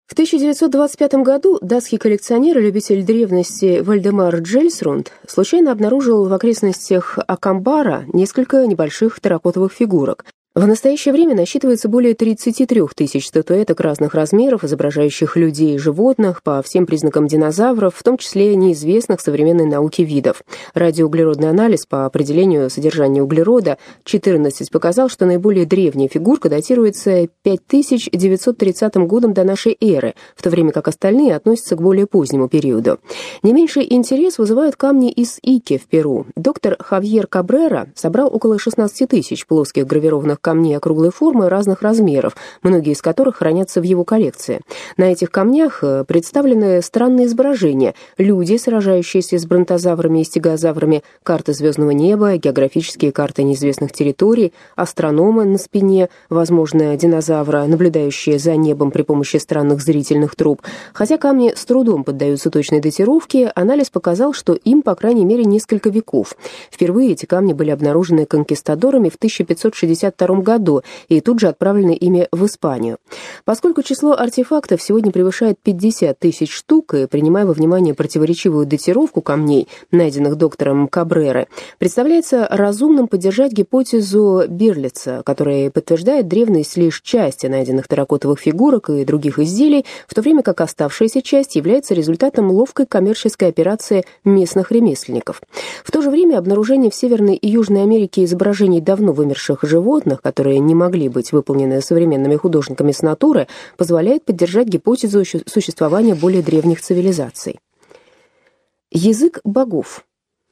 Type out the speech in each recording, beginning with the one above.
В 1925 году датский коллекционер и любитель древности Вальдемар Джельсрунд случайно обнаружил в окрестностях Акамбара несколько небольших терракотовых фигурок. В настоящее время насчитывается более 33 тысяч статуэток разных размеров, изображающих людей и животных по всем признакам динозавров, в том числе неизвестных современной науке видов. Радиоуглеродный анализ по определению содержания углерода 14 показал, что наиболее древняя фигурка датируется 5930 годом до нашей эры, в то время как остальные относятся к более позднему периоду. Не меньший интерес вызывают камни из Ики в Перу. Доктор Хавьер Кабрера собрал около 16 тысяч плоских гравированных камней округлой формы разных размеров, многие из которых хранятся в его коллекции. На этих камнях представлены странные изображения: люди, сражающиеся с бронтозаврами и стегозаврами, карты звездного неба, географические карты неизвестных территорий, астрономы на спине, возможно, динозавра, наблюдающие за небом при помощи странных зрительных труб. Хотя камни с трудом поддаются точной датировке, анализ показал, что им, по крайней мере, несколько веков. Впервые эти камни были обнаружены конкистадорами в 1562 году и тут же отправлены ими в Испанию. Поскольку число артефактов сегодня превышает 50 тысяч штук, и принимая во внимание противоречивую датировку камней, найденных доктором Кабрерой, представляется разумным поддержать гипотезу Берлица, которая подтверждает древность лишь части найденных терракотовых фигурок и других изделий, в то время как оставшаяся часть является результатом ловкой коммерческой операции местных ремесленников. В то же время обнаружение в Северной и Южной Америке изображений давно вымерших животных, которые не могли быть выполнены современными художниками с натуры, позволяет поддержать гипотезу существования более древних цивилизаций. Язык богов.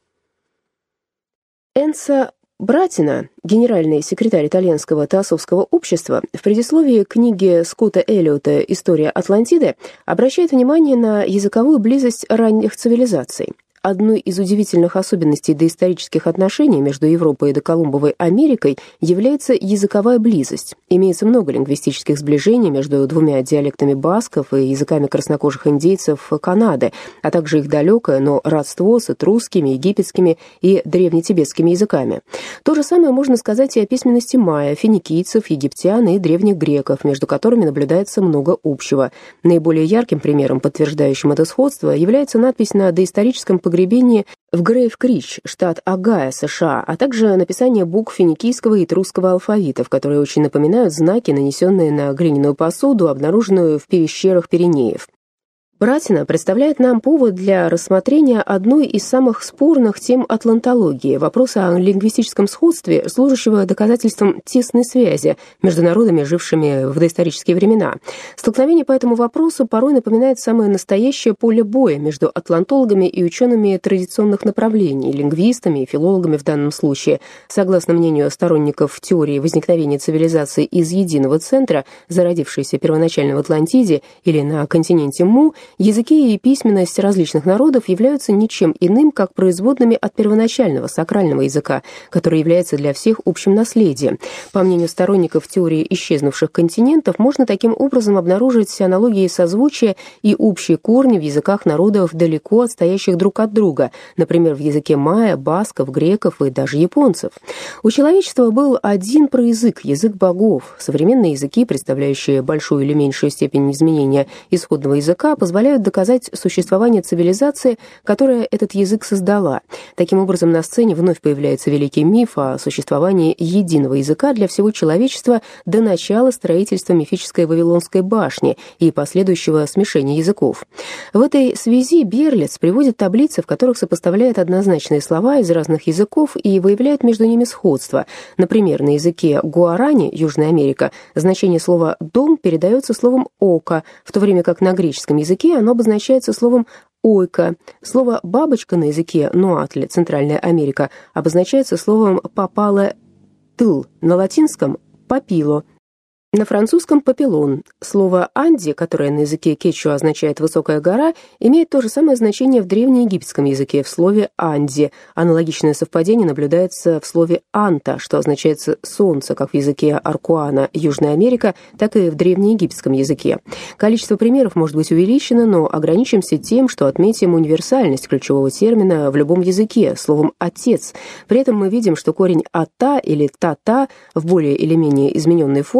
Энцо Братина, генеральный секретарь итальянского теософского общества, в предисловии к книге Скотта Эллиота «История Атлантиды» обращает внимание на языковую близость ранних цивилизаций. Одной из удивительных особенностей доисторических отношений между Европой и доколумбовой Америкой является языковая близость. Имеется много лингвистических сближений между двумя диалектами басков и языками краснокожих индейцев Канады, а также их далекое, но родство с этрусскими, египетскими и древнетибетскими языками. То же самое можно сказать и о письменности майя, финикийцев, египтян и древних греков, между которыми наблюдается много общего. Наиболее ярким примером, подтверждающим это сходство, является надпись на доисторическом погребении в Грейв-Крич, штат Огайо, США, а также написание букв финикийского и этрусского алфавитов, которые очень напоминают знаки, нанесенные на глиняную посуду, обнаруженную в пещерах Пиренеев. Братина представляет нам повод для рассмотрения одной из самых спорных тем атлантологии, вопроса о лингвистическом сходстве, служащего доказательством тесной связи между народами, жившими в доисторические времена. Столкновение по этому вопросу порой напоминает самое настоящее поле боя между атлантологами и учеными традиционных направлений, лингвистами и филологами в данном случае. Согласно мнению сторонников теории возникновения цивилизации из единого центра, зародившейся первоначально в Атлантиде или на континенте Му, языки и письменность различных народов являются ничем иным, как производными от первоначального сакрального языка, который является для всех общим наследием. По мнению сторонников теории исчезнувших континентов, можно таким образом обнаружить аналогии созвучия и общие корни в языках народов, далеко отстоящих друг от друга, например, в языке майя, басков, греков и даже японцев. У человечества был один проязык — язык богов. Современные языки, представляющие большую или меньшую степень изменения исходного языка, позволяют доказать существование цивилизации, которая этот язык создала. Таким образом, на сцене вновь появляется великий миф о существовании единого языка для всего человечества до начала строительства мифической Вавилонской башни и последующего смешения языков. В этой связи Берлиц приводит таблицы, в которых сопоставляет однозначные слова из разных языков и выявляет между ними сходство. Например, на языке гуарани, Южная Америка, значение слова «дом» передается словом «око», в то время как на греческом языке оно обозначается словом «ойка». Слово «бабочка» на языке нуатли, Центральная Америка, обозначается словом «попала-тыл», на латинском «папило». На французском «папилон». Слово «анди», которое на языке кечуа означает «высокая гора», имеет то же самое значение в древнеегипетском языке в слове «анди». Аналогичное совпадение наблюдается в слове «анта», что означает «солнце», как в языке Аркуана, Южная Америка, так и в древнеегипетском языке. Количество примеров может быть увеличено, но ограничимся тем, что отметим универсальность ключевого термина в любом языке, словом «отец». При этом мы видим, что корень «ата» или «тата» в более или менее измененной форме встречается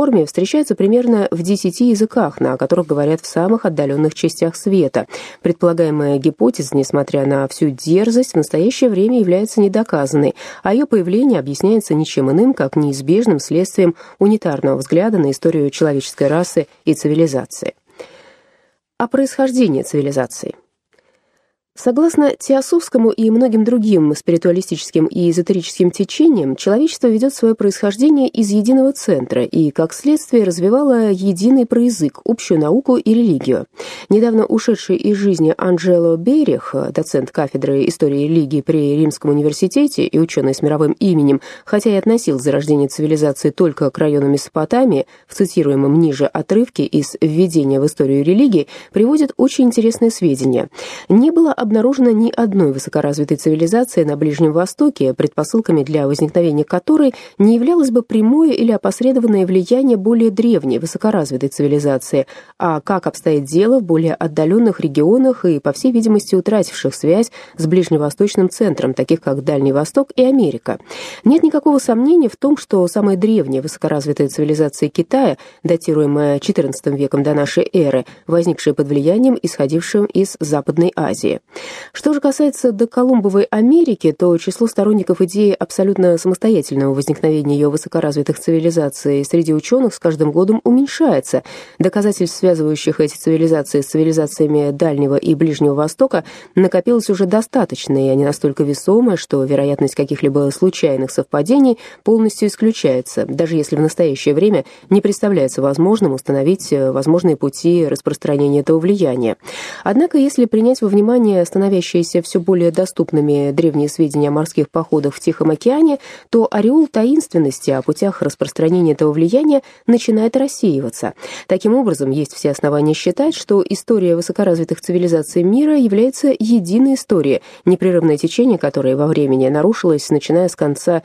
встречаются примерно в 10 языках, на которых говорят в самых отдаленных частях света. Предполагаемая гипотеза, несмотря на всю дерзость, в настоящее время является недоказанной, а ее появление объясняется ничем иным, как неизбежным следствием унитарного взгляда на историю человеческой расы и цивилизации. О происхождении цивилизации. Согласно теософскому и многим другим спиритуалистическим и эзотерическим течениям, человечество ведет свое происхождение из единого центра и, как следствие, развивало единый проязык, общую науку и религию. Недавно ушедший из жизни Анджело Берих, доцент кафедры истории и религии при Римском университете и ученый с мировым именем, хотя и относил зарождение цивилизации только к району Месопотамии, в цитируемом ниже отрывке из «Введения в историю религии», приводит очень интересные сведения. Не было обнаружено ни одной высокоразвитой цивилизации на Ближнем Востоке, предпосылками для возникновения которой не являлось бы прямое или опосредованное влияние более древней высокоразвитой цивилизации, а как обстоит дело в более отдаленных регионах и, по всей видимости, утративших связь с ближневосточным центром, таких как Дальний Восток и Америка. Нет никакого сомнения в том, что самая древняя высокоразвитая цивилизация Китая, датируемая XIV веком до нашей эры, возникшая под влиянием, исходившим из Западной Азии. Что же касается доколумбовой Америки, то число сторонников идеи абсолютно самостоятельного возникновения ее высокоразвитых цивилизаций среди ученых с каждым годом уменьшается. Доказательств, связывающих эти цивилизации с цивилизациями Дальнего и Ближнего Востока, накопилось уже достаточно, и они настолько весомы, что вероятность каких-либо случайных совпадений полностью исключается, даже если в настоящее время не представляется возможным установить возможные пути распространения этого влияния. Однако, если принять во внимание становящиеся все более доступными древние сведения о морских походах в Тихом океане, то ореол таинственности о путях распространения этого влияния начинает рассеиваться. Таким образом, есть все основания считать, что история высокоразвитых цивилизаций мира является единой историей, непрерывное течение которой во времени нарушилось, начиная с конца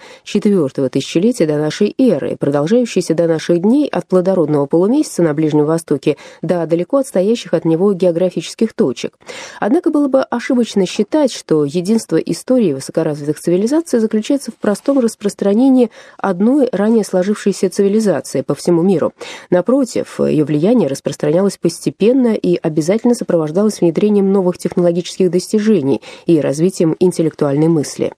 IV тысячелетия до нашей эры, продолжающейся до наших дней от плодородного полумесяца на Ближнем Востоке до далеко отстоящих от него географических точек. Однако было бы ошибочно считать, что единство истории высокоразвитых цивилизаций заключается в простом распространении одной ранее сложившейся цивилизации по всему миру. Напротив, ее влияние распространялось постепенно и обязательно сопровождалось внедрением новых технологических достижений и развитием интеллектуальной мысли.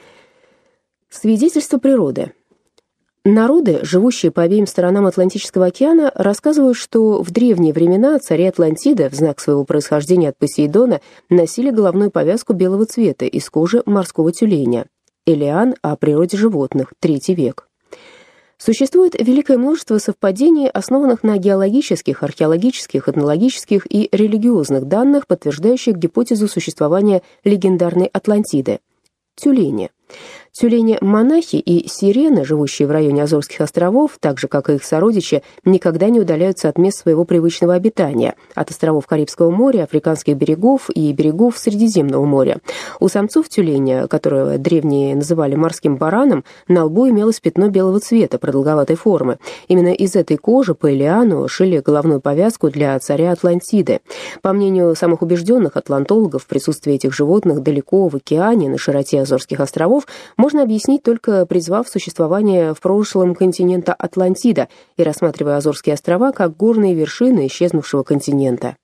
Свидетельство природы. Народы, живущие по обеим сторонам Атлантического океана, рассказывают, что в древние времена цари Атлантиды в знак своего происхождения от Посейдона носили головную повязку белого цвета из кожи морского тюленя. Элиан о природе животных, III век. Существует великое множество совпадений, основанных на геологических, археологических, этнологических и религиозных данных, подтверждающих гипотезу существования легендарной Атлантиды. Тюлени. Тюлени-монахи и сирены, живущие в районе Азорских островов, так же, как и их сородичи, никогда не удаляются от мест своего привычного обитания, от островов Карибского моря, африканских берегов и берегов Средиземного моря. У самцов тюленя, которого древние называли морским бараном, на лбу имелось пятно белого цвета, продолговатой формы. Именно из этой кожи по Элиану шили головную повязку для царя Атлантиды. По мнению самых убежденных атлантологов, присутствие этих животных далеко в океане, на широте Азорских островов, можно объяснить только призвав существование в прошлом континента Атлантида и рассматривая Азорские острова как горные вершины исчезнувшего континента.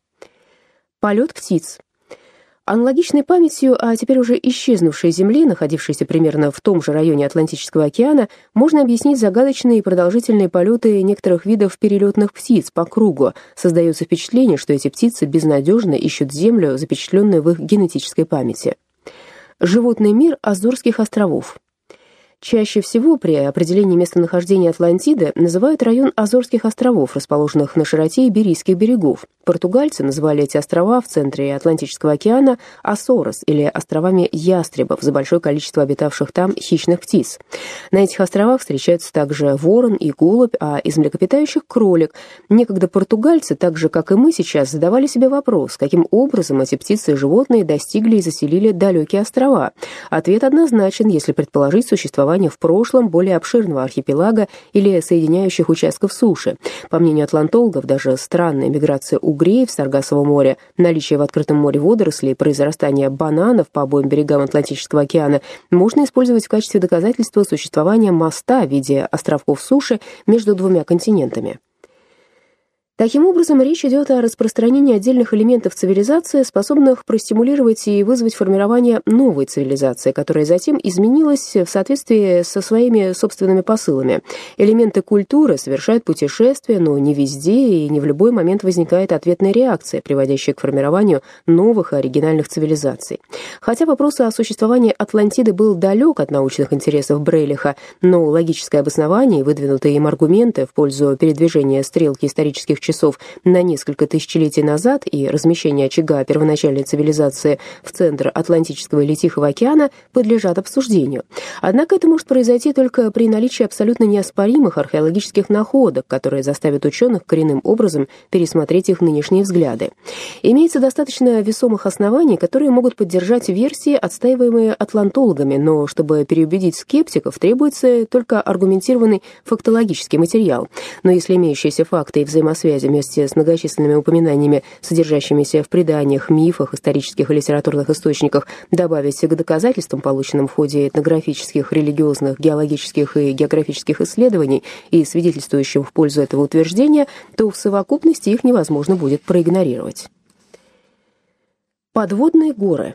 Полет птиц. Аналогичной памятью о теперь уже исчезнувшей Земле, находившейся примерно в том же районе Атлантического океана, можно объяснить загадочные и продолжительные полеты некоторых видов перелетных птиц по кругу. Создается впечатление, что эти птицы безнадежно ищут Землю, запечатленную в их генетической памяти. Животный мир Азорских островов. Чаще всего при определении местонахождения Атлантиды называют район Азорских островов, расположенных на широте Иберийских берегов. Португальцы называли эти острова в центре Атлантического океана Асорос, или островами ястребов, за большое количество обитавших там хищных птиц. На этих островах встречаются также ворон и голубь, а из млекопитающих кролик. Некогда португальцы, так же как и мы сейчас, задавали себе вопрос, каким образом эти птицы и животные достигли и заселили далекие острова. Ответ однозначен, если предположить существование в прошлом более обширного архипелага или соединяющих участков суши. По мнению атлантологов, даже странная миграция угрей в Саргассово море, наличие в открытом море водорослей, произрастание бананов по обоим берегам Атлантического океана можно использовать в качестве доказательства существования моста в виде островков суши между двумя континентами. Таким образом, речь идет о распространении отдельных элементов цивилизации, способных простимулировать и вызвать формирование новой цивилизации, которая затем изменилась в соответствии со своими собственными посылами. Элементы культуры совершают путешествия, но не везде и не в любой момент возникает ответная реакция, приводящая к формированию новых и оригинальных цивилизаций. Хотя вопрос о существовании Атлантиды был далек от научных интересов Брейлиха, но логическое обоснование и выдвинутые им аргументы в пользу передвижения стрелки исторических часов на несколько тысячелетий назад и размещения очага первоначальной цивилизации в центр Атлантического или Тихого океана подлежат обсуждению. Однако это может произойти только при наличии абсолютно неоспоримых археологических находок, которые заставят ученых коренным образом пересмотреть их нынешние взгляды. Имеется достаточно весомых оснований, которые могут поддержать версии, отстаиваемые атлантологами, но чтобы переубедить скептиков, требуется только аргументированный фактологический материал. Но если имеющиеся факты и взаимосвязи вместе с многочисленными упоминаниями, содержащимися в преданиях, мифах, исторических и литературных источниках, добавить к доказательствам, полученным в ходе этнографических, религиозных, геологических и географических исследований и свидетельствующим в пользу этого утверждения, то в совокупности их невозможно будет проигнорировать. Подводные горы.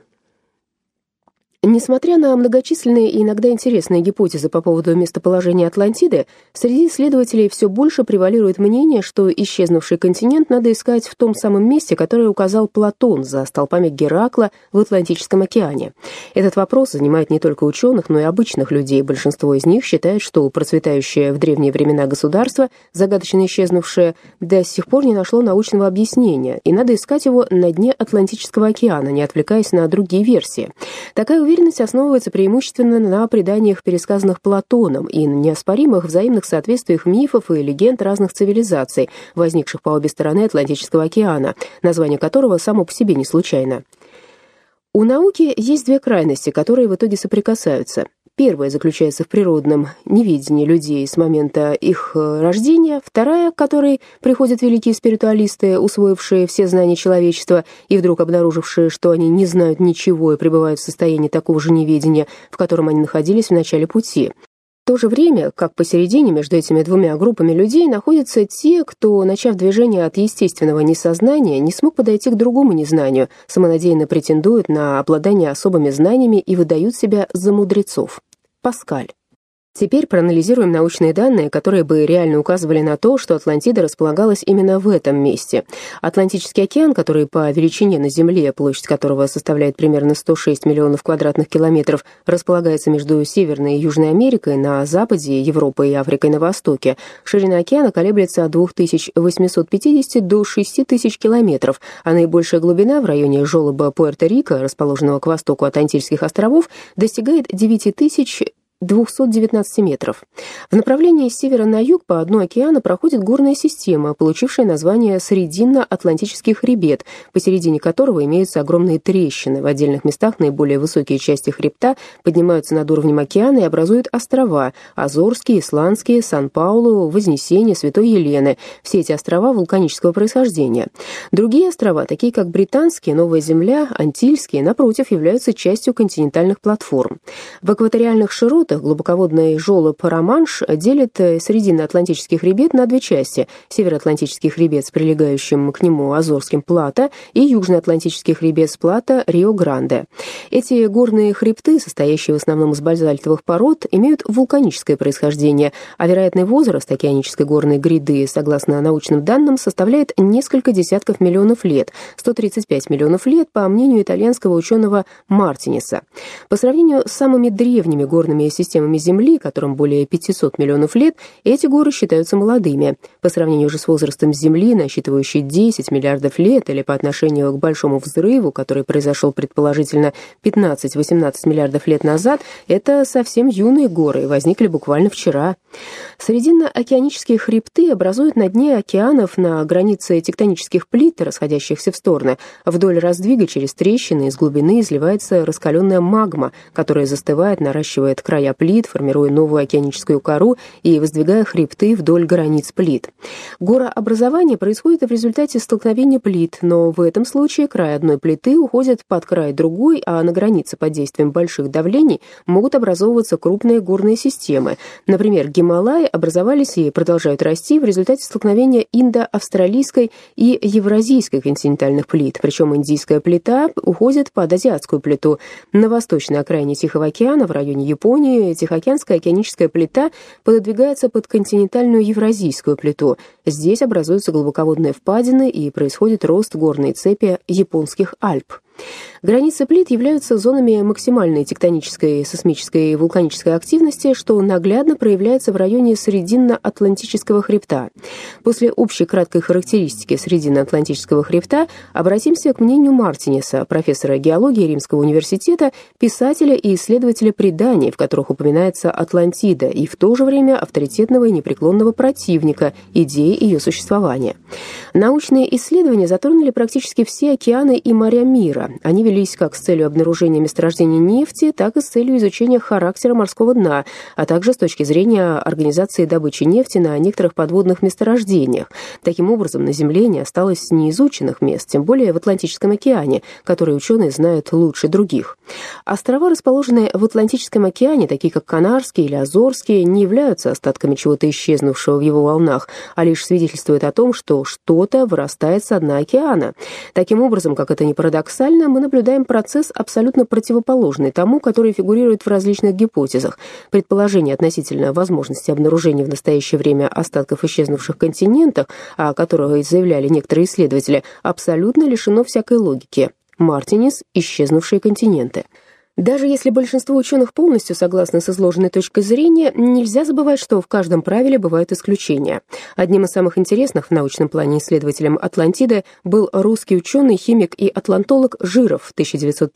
Несмотря на многочисленные и иногда интересные гипотезы по поводу местоположения Атлантиды, среди исследователей все больше превалирует мнение, что исчезнувший континент надо искать в том самом месте, которое указал Платон за столпами Геракла в Атлантическом океане. Этот вопрос занимает не только ученых, но и обычных людей. Большинство из них считает, что процветающее в древние времена государство, загадочно исчезнувшее, до сих пор не нашло научного объяснения, и надо искать его на дне Атлантического океана, не отвлекаясь на другие версии. Такая уверенность основывается преимущественно на преданиях, пересказанных Платоном, и на неоспоримых взаимных соответствиях мифов и легенд разных цивилизаций, возникших по обе стороны Атлантического океана, название которого само по себе не случайно. У науки есть две крайности, которые в итоге соприкасаются. Первая заключается в природном неведении людей с момента их рождения, вторая, к которой приходят великие спиритуалисты, усвоившие все знания человечества и вдруг обнаружившие, что они не знают ничего и пребывают в состоянии такого же неведения, в котором они находились в начале пути. В то же время, как посередине между этими двумя группами людей, находятся те, кто, начав движение от естественного несознания, не смог подойти к другому незнанию, самонадеянно претендуют на обладание особыми знаниями и выдают себя за мудрецов. Паскаль. Теперь проанализируем научные данные, которые бы реально указывали на то, что Атлантида располагалась именно в этом месте. Атлантический океан, который по величине на Земле, площадь которого составляет примерно 106 миллионов квадратных километров, располагается между Северной и Южной Америкой на западе, Европой и Африкой на востоке. Ширина океана колеблется от 2850 до 6000 километров, а наибольшая глубина в районе желоба Пуэрто-Рико, расположенного к востоку от Антильских островов, достигает 9219 метров. В направлении с севера на юг по дну океана проходит горная система, получившая название Срединно-Атлантический хребет, посередине которого имеются огромные трещины. В отдельных местах наиболее высокие части хребта поднимаются над уровнем океана и образуют острова – Азорские, Исландские, Сан-Паулу, Вознесение, Святой Елены. Все эти острова вулканического происхождения. Другие острова, такие как Британские, Новая Земля, Антильские, напротив, являются частью континентальных платформ. В экваториальных широтах глубоководный желоб Ла-Манш делит Срединно-Атлантический хребет на две части – Североатлантический хребет с прилегающим к нему Азорским плато и Южноатлантический хребет с плато Рио-Гранде. Эти горные хребты, состоящие в основном из базальтовых пород, имеют вулканическое происхождение, а вероятный возраст океанической горной гряды, согласно научным данным, составляет несколько десятков миллионов лет – 135 миллионов лет, по мнению итальянского ученого Мартинеса. По сравнению с самыми древними горными системами Земли, которым более 500 миллионов лет, эти горы считаются молодыми. По сравнению же с возрастом Земли, насчитывающей 10 миллиардов лет, или по отношению к Большому взрыву, который произошел предположительно 15-18 миллиардов лет назад, это совсем юные горы и возникли буквально вчера. Срединно-океанические хребты образуют на дне океанов на границе тектонических плит, расходящихся в стороны. Вдоль раздвига через трещины из глубины изливается раскаленная магма, которая застывает, наращивает края края плит, формируя новую океаническую кору и воздвигая хребты вдоль границ плит. Горообразование происходит в результате столкновения плит, но в этом случае край одной плиты уходит под край другой, а на границе под действием больших давлений могут образовываться крупные горные системы. Например, Гималаи образовались и продолжают расти в результате столкновения индо-австралийской и евразийской континентальных плит, причем индийская плита уходит под азиатскую плиту. На восточной окраине Тихого океана, в районе Японии, Тихоокеанская океаническая плита пододвигается под континентальную евразийскую плиту. Здесь образуются глубоководные впадины и происходит рост горной цепи японских Альп. Границы плит являются зонами максимальной тектонической, сейсмической и вулканической активности, что наглядно проявляется в районе Срединно-Атлантического хребта. После общей краткой характеристики Срединно-Атлантического хребта обратимся к мнению Мартинеса, профессора геологии Римского университета, писателя и исследователя преданий, в которых упоминается Атлантида, и в то же время авторитетного и непреклонного противника идеи ее существования. Научные исследования затронули практически все океаны и моря мира. Они велись как с целью обнаружения месторождений нефти, так и с целью изучения характера морского дна, а также с точки зрения организации добычи нефти на некоторых подводных месторождениях. Таким образом, на Земле не осталось неизученных мест, тем более в Атлантическом океане, которые ученые знают лучше других. Острова, расположенные в Атлантическом океане, такие как Канарские или Азорские, не являются остатками чего-то исчезнувшего в его волнах, а лишь свидетельствуют о том, что что-то вырастает со дна океана. Таким образом, как это ни парадоксально, мы наблюдаем процесс абсолютно противоположный тому, который фигурирует в различных гипотезах. Предположение относительно возможности обнаружения в настоящее время остатков исчезнувших континентов, о которых заявляли некоторые исследователи, абсолютно лишено всякой логики. Мартинес – исчезнувшие континенты. Даже если большинство ученых полностью согласны с изложенной точкой зрения, нельзя забывать, что в каждом правиле бывают исключения. Одним из самых интересных в научном плане исследователем Атлантиды был русский ученый, химик и атлантолог Жиров в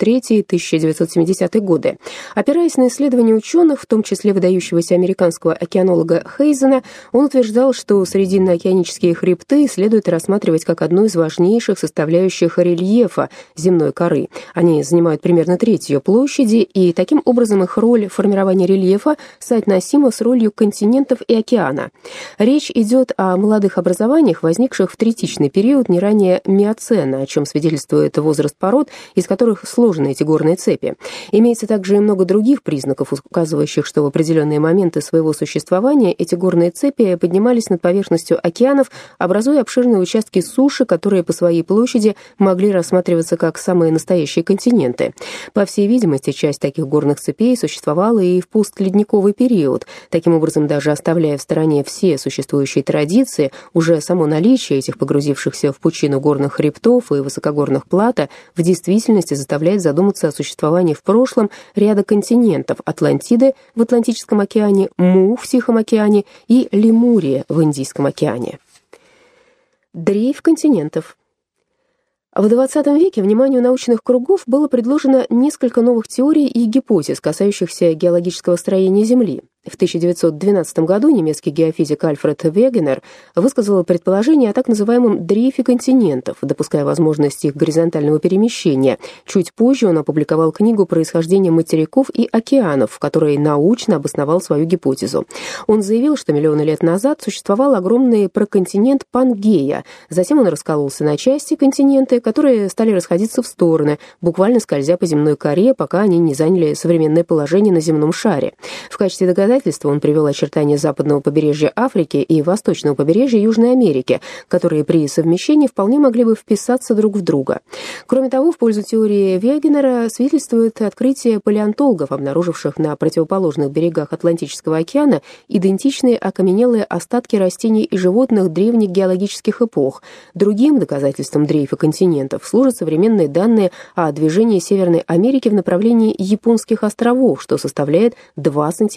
1903-1970 годы. Опираясь на исследования ученых, в том числе выдающегося американского океанолога Хейзена, он утверждал, что срединно-океанические хребты следует рассматривать как одну из важнейших составляющих рельефа земной коры. Они занимают примерно треть ее площади, и таким образом их роль формирования рельефа соотносима с ролью континентов и океана. Речь идет о молодых образованиях, возникших в третичный период не ранее миоцена, о чем свидетельствует возраст пород, из которых сложены эти горные цепи. Имеется также и много других признаков, указывающих, что в определенные моменты своего существования эти горные цепи поднимались над поверхностью океанов, образуя обширные участки суши, которые по своей площади могли рассматриваться как самые настоящие континенты. По всей видимости, часть таких горных цепей существовала и в постледниковый период. Таким образом, даже оставляя в стороне все существующие традиции, уже само наличие этих погрузившихся в пучину горных хребтов и высокогорных плато в действительности заставляет задуматься о существовании в прошлом ряда континентов: Атлантиды в Атлантическом океане, Му в Тихом океане и Лемурия в Индийском океане. Дрейф континентов. В XX веке вниманию научных кругов было предложено несколько новых теорий и гипотез, касающихся геологического строения Земли. В 1912 году немецкий геофизик Альфред Вегенер высказал предположение о так называемом дрейфе континентов, допуская возможность их горизонтального перемещения. Чуть позже он опубликовал книгу «Происхождение материков и океанов», в которой научно обосновал свою гипотезу. Он заявил, что миллионы лет назад существовал огромный проконтинент Пангея. Затем он раскололся на части континенты, которые стали расходиться в стороны, буквально скользя по земной коре, пока они не заняли современное положение на земном шаре. В качестве доказательства он привел очертания западного побережья Африки и восточного побережья Южной Америки, которые при совмещении вполне могли бы вписаться друг в друга. Кроме того, в пользу теории Вегенера свидетельствует открытие палеонтологов, обнаруживших на противоположных берегах Атлантического океана идентичные окаменелые остатки растений и животных древних геологических эпох. Другим доказательством дрейфа континентов служат современные данные о движении Северной Америки в направлении японских островов, что составляет 2 см в год.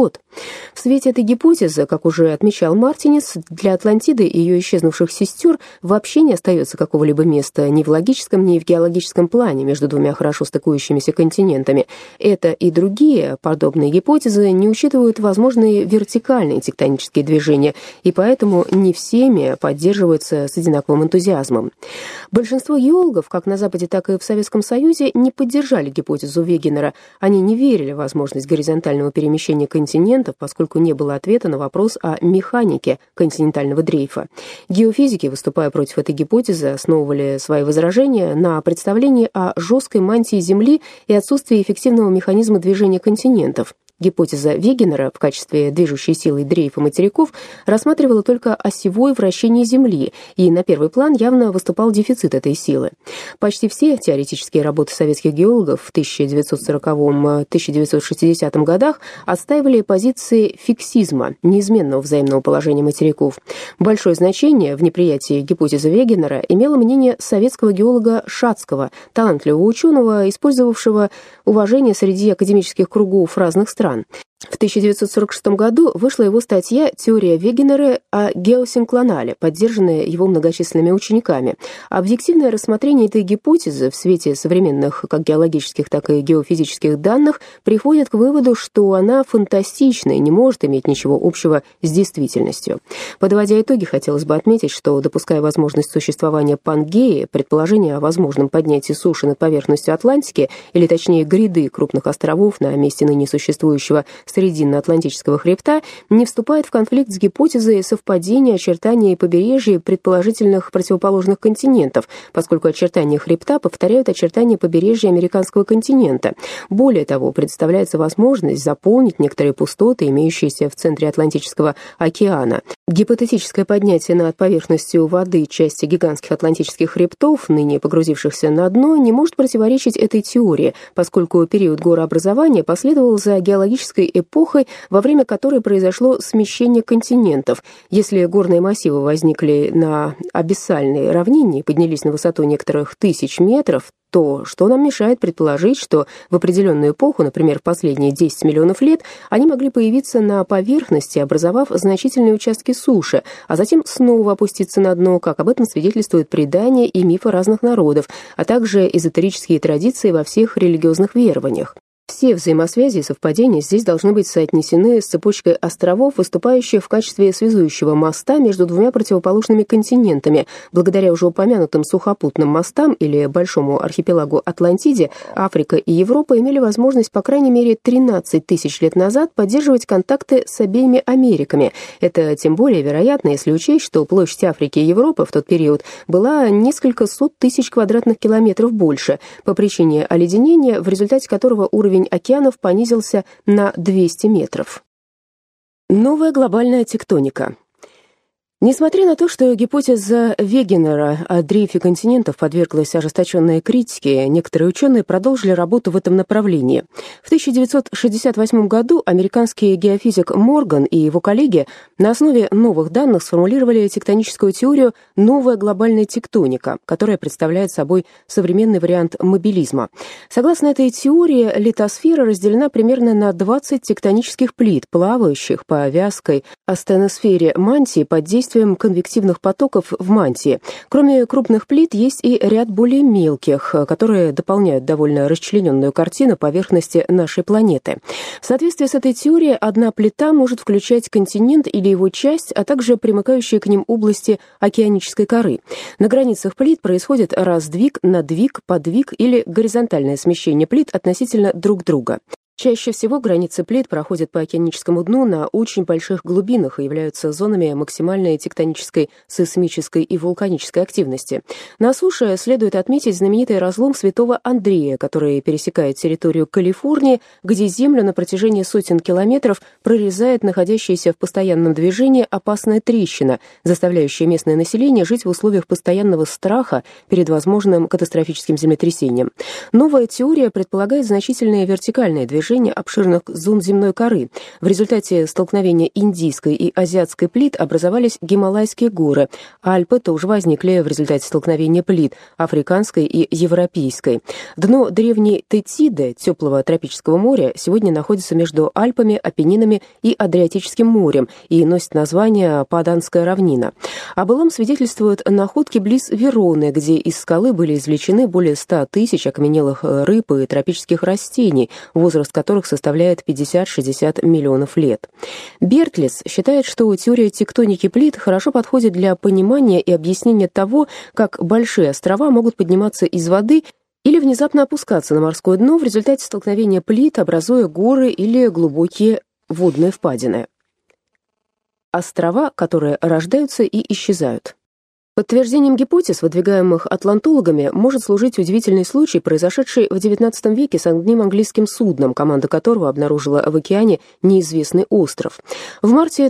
год. В свете этой гипотезы, как уже отмечал Мартинес, для Атлантиды и ее исчезнувших сестер вообще не остается какого-либо места ни в логическом, ни в геологическом плане между двумя хорошо стыкующимися континентами. Это и другие подобные гипотезы не учитывают возможные вертикальные тектонические движения, и поэтому не всеми поддерживаются с одинаковым энтузиазмом. Большинство геологов, как на Западе, так и в Советском Союзе, не поддержали гипотезу Вегенера. Они не верили в возможность горизонтального перемещения континентов, поскольку не было ответа на вопрос о механике континентального дрейфа. Геофизики, выступая против этой гипотезы, основывали свои возражения на представлении о жесткой мантии Земли и отсутствии эффективного механизма движения континентов. Гипотеза Вегенера в качестве движущей силы дрейфа материков рассматривала только осевое вращение Земли, и на первый план явно выступал дефицит этой силы. Почти все теоретические работы советских геологов в 1940-1960 годах отстаивали позиции фиксизма, неизменного взаимного положения материков. Большое значение в неприятии гипотезы Вегенера имело мнение советского геолога Шацкого, талантливого ученого, использовавшего уважение среди академических кругов разных стран. В 1946 году вышла его статья «Теория Вегенера о геосинклонале», поддержанная его многочисленными учениками. Объективное рассмотрение этой гипотезы в свете современных как геологических, так и геофизических данных приходит к выводу, что она фантастична и не может иметь ничего общего с действительностью. Подводя итоги, хотелось бы отметить, что, допуская возможность существования Пангеи, предположение о возможном поднятии суши над поверхностью Атлантики, или точнее гряды крупных островов на месте ныне существующего Срединно-Атлантического хребта, не вступает в конфликт с гипотезой совпадения очертаний побережья предположительных противоположных континентов, поскольку очертания хребта повторяют очертания побережья американского континента. Более того, представляется возможность заполнить некоторые пустоты, имеющиеся в центре Атлантического океана. Гипотетическое поднятие над поверхностью воды части гигантских атлантических хребтов, ныне погрузившихся на дно, не может противоречить этой теории, поскольку период горообразования последовал за геологической эпохой, во время которой произошло смещение континентов. Если горные массивы возникли на абиссальной равнине и поднялись на высоту некоторых тысяч метров, то что нам мешает предположить, что в определенную эпоху, например, в последние 10 миллионов лет, они могли появиться на поверхности, образовав значительные участки суши, а затем снова опуститься на дно, как об этом свидетельствуют предания и мифы разных народов, а также эзотерические традиции во всех религиозных верованиях. Все взаимосвязи и совпадения здесь должны быть соотнесены с цепочкой островов, выступающих в качестве связующего моста между двумя противоположными континентами. Благодаря уже упомянутым сухопутным мостам или большому архипелагу Атлантиде, Африка и Европа имели возможность, по крайней мере, 13 тысяч лет назад поддерживать контакты с обеими Америками. Это тем более вероятно, если учесть, что площадь Африки и Европы в тот период была несколько сот тысяч квадратных километров больше, по причине оледенения, в результате которого уровень океанов понизился на 200 метров. Новая глобальная тектоника. Несмотря на то, что гипотеза Вегенера о дрейфе континентов подверглась ожесточенной критике, некоторые ученые продолжили работу в этом направлении. В 1968 году американский геофизик Морган и его коллеги на основе новых данных сформулировали тектоническую теорию «Новая глобальная тектоника», которая представляет собой современный вариант мобилизма. Согласно этой теории, литосфера разделена примерно на 20 тектонических плит, плавающих по вязкой астеносфере мантии под действием конвективных потоков в мантии. Кроме крупных плит, есть и ряд более мелких, которые дополняют довольно расчлененную картину поверхности нашей планеты. В соответствии с этой теорией, одна плита может включать континент или его часть, а также примыкающие к ним области океанической коры. На границах плит происходит раздвиг, надвиг, подвиг или горизонтальное смещение плит относительно друг друга. Чаще всего границы плит проходят по океаническому дну на очень больших глубинах и являются зонами максимальной тектонической, сейсмической и вулканической активности. На суше следует отметить знаменитый разлом Святого Андрея, который пересекает территорию Калифорнии, где Землю на протяжении сотен километров прорезает находящаяся в постоянном движении опасная трещина, заставляющая местное население жить в условиях постоянного страха перед возможным катастрофическим землетрясением. Новая теория предполагает значительное вертикальное движение движения обширных зон земной коры. В результате столкновения индийской и азиатской плит образовались Гималайские горы. Альпы тоже возникли в результате столкновения плит африканской и европейской. Дно древней Тетиды, теплого тропического моря, сегодня находится между Альпами, Апеннинами и Адриатическим морем и носит название Паданская равнина. О былом свидетельствуют находки близ Вероны, где из скалы были извлечены более 100 тысяч окаменелых рыб и тропических растений, возраст которых составляет 50-60 миллионов лет. Бертлес считает, что теория тектоники плит хорошо подходит для понимания и объяснения того, как большие острова могут подниматься из воды или внезапно опускаться на морское дно в результате столкновения плит, образуя горы или глубокие водные впадины. Острова, которые рождаются и исчезают. Подтверждением гипотез, выдвигаемых атлантологами, может служить удивительный случай, произошедший в XIX веке с одним английским судном, команда которого обнаружила в океане неизвестный остров. В марте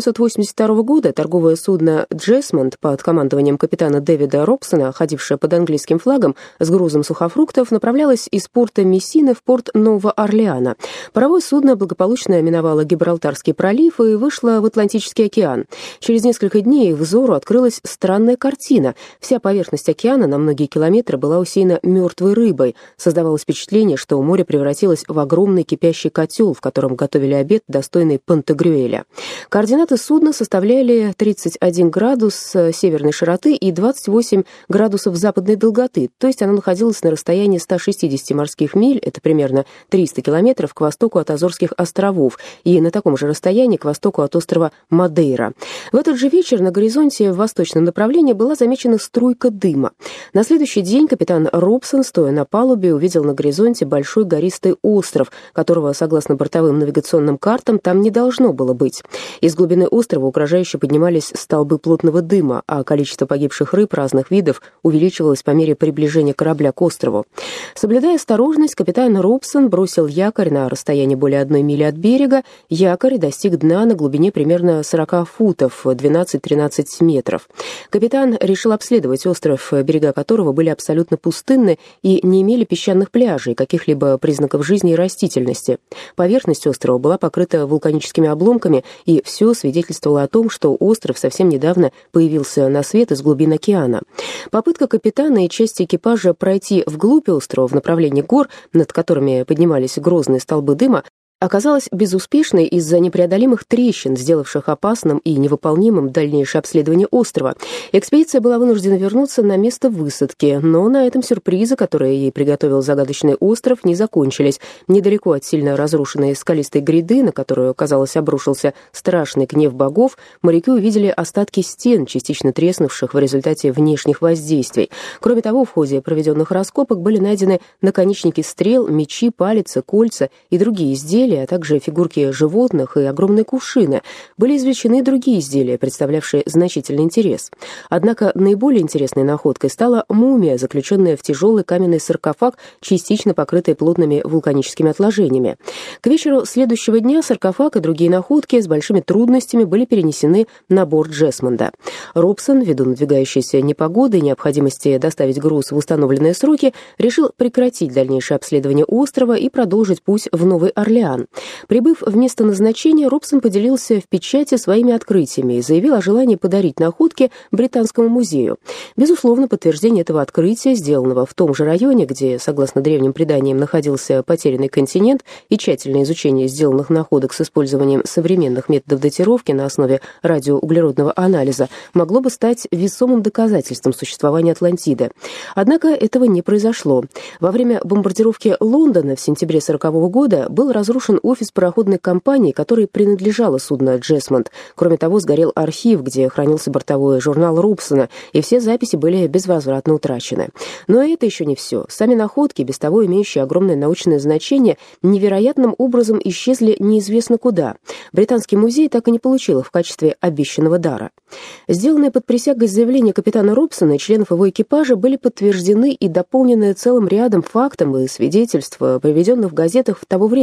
1882 года торговое судно «Джесмонд» под командованием капитана Дэвида Робсона, ходившее под английским флагом с грузом сухофруктов, направлялось из порта Мессины в порт Нового Орлеана. Паровое судно благополучно миновало Гибралтарский пролив и вышло в Атлантический океан. Через несколько дней их взору открылась странная картина. Вся поверхность океана на многие километры была усеяна мертвой рыбой. Создавалось впечатление, что море превратилось в огромный кипящий котел, в котором готовили обед, достойный Пантагрюэля. Координаты судна составляли 31 градус северной широты и 28 градусов западной долготы, то есть оно находилось на расстоянии 160 морских миль, это примерно 300 километров, к востоку от Азорских островов, и на таком же расстоянии к востоку от острова Мадейра. В этот же вечер на горизонте в восточном направлении была замечена струйка дыма. На следующий день капитан Робсон, стоя на палубе, увидел на горизонте большой гористый остров, которого, согласно бортовым навигационным картам, там не должно было быть. Из глубины острова угрожающе поднимались столбы плотного дыма, а количество погибших рыб разных видов увеличивалось по мере приближения корабля к острову. Соблюдая осторожность, капитан Робсон бросил якорь на расстоянии более 1 мили от берега. Якорь достиг дна на глубине примерно 40 футов, 12-13 метров. Капитан решил обследовать остров, берега которого были абсолютно пустынны и не имели песчаных пляжей, каких-либо признаков жизни и растительности. Поверхность острова была покрыта вулканическими обломками, и все свидетельствовало о том, что остров совсем недавно появился на свет из глубин океана. Попытка капитана и части экипажа пройти вглубь острова в направлении гор, над которыми поднимались грозные столбы дыма, оказалась безуспешной из-за непреодолимых трещин, сделавших опасным и невыполнимым дальнейшее обследование острова. Экспедиция была вынуждена вернуться на место высадки, но на этом сюрпризы, которые ей приготовил загадочный остров, не закончились. Недалеко от сильно разрушенной скалистой гряды, на которую, казалось, обрушился страшный гнев богов, моряки увидели остатки стен, частично треснувших в результате внешних воздействий. Кроме того, в ходе проведенных раскопок были найдены наконечники стрел, мечи, палицы, кольца и другие изделия, а также фигурки животных и огромные кувшины. Были извлечены другие изделия, представлявшие значительный интерес. Однако наиболее интересной находкой стала мумия, заключенная в тяжелый каменный саркофаг, частично покрытый плотными вулканическими отложениями. К вечеру следующего дня саркофаг и другие находки с большими трудностями были перенесены на борт Джесмонда. Робсон, ввиду надвигающейся непогоды и необходимости доставить груз в установленные сроки, решил прекратить дальнейшее обследование острова и продолжить путь в Новый Орлеан. Прибыв в место назначения, Робсон поделился в печати своими открытиями и заявил о желании подарить находки Британскому музею. Безусловно, подтверждение этого открытия, сделанного в том же районе, где, согласно древним преданиям, находился потерянный континент, и тщательное изучение сделанных находок с использованием современных методов датировки на основе радиоуглеродного анализа, могло бы стать весомым доказательством существования Атлантиды. Однако этого не произошло. Во время бомбардировки Лондона в сентябре 1940 года был разрушен офис пароходной компании, которой принадлежало судно «Джесмонд». Кроме того, сгорел архив, где хранился бортовой журнал Робсона, и все записи были безвозвратно утрачены. Но это еще не все. Сами находки, без того имеющие огромное научное значение, невероятным образом исчезли неизвестно куда. Британский музей так и не получил их в качестве обещанного дара. Сделанные под присягой заявления капитана Робсона и членов его экипажа были подтверждены и дополнены целым рядом фактов и свидетельств, приведенных в газетах того времени, в том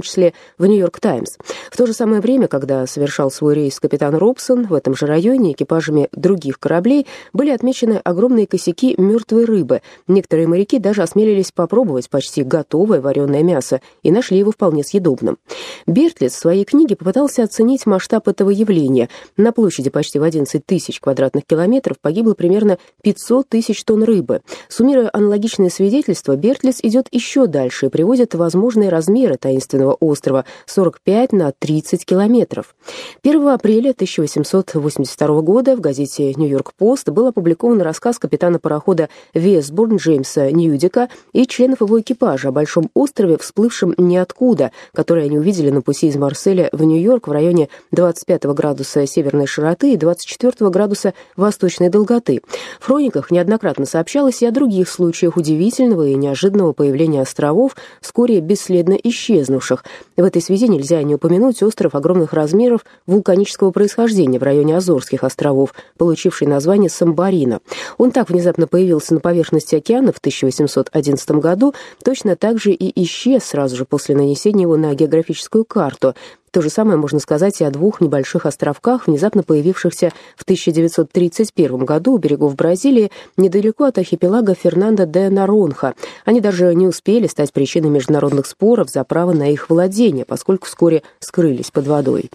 числе в «Нью-Йорк Таймс». В то же самое время, когда совершал свой рейс капитан Робсон, в этом же районе экипажами других кораблей были отмечены огромные косяки мертвой рыбы. Некоторые моряки даже осмелились попробовать почти готовое вареное мясо и нашли его вполне съедобным. Бертлетт в своей книге попытался оценить масштаб этого явления. На площади почти в 11 тысяч квадратных километров погибло примерно 500 тысяч тонн рыбы. Суммируя аналогичные свидетельства, Бертлетт идет еще дальше и приводит возможные размеры таинственного острова — 45 на 30 километров. 1 апреля 1882 года в газете «Нью-Йорк Пост» был опубликован рассказ капитана парохода «Весбурн» Джеймса Ньюдика и членов его экипажа о большом острове, всплывшем ниоткуда, который они увидели на пути из Марселя в Нью-Йорк в районе 25 градуса северной широты и 24 градуса восточной долготы. В хрониках неоднократно сообщалось и о других случаях удивительного и неожиданного появления островов, вскоре бесследно исчезнувших. В этой связи нельзя не упомянуть остров огромных размеров вулканического происхождения в районе Азорских островов, получивший название Самбарина. Он так внезапно появился на поверхности океана в 1811 году, точно так же и исчез сразу же после нанесения его на географическую карту. То же самое можно сказать и о двух небольших островках, внезапно появившихся в 1931 году у берегов Бразилии, недалеко от архипелага Фернандо де Норонха. Они даже не успели стать причиной международных споров за право на их владение, поскольку вскоре скрылись под водой.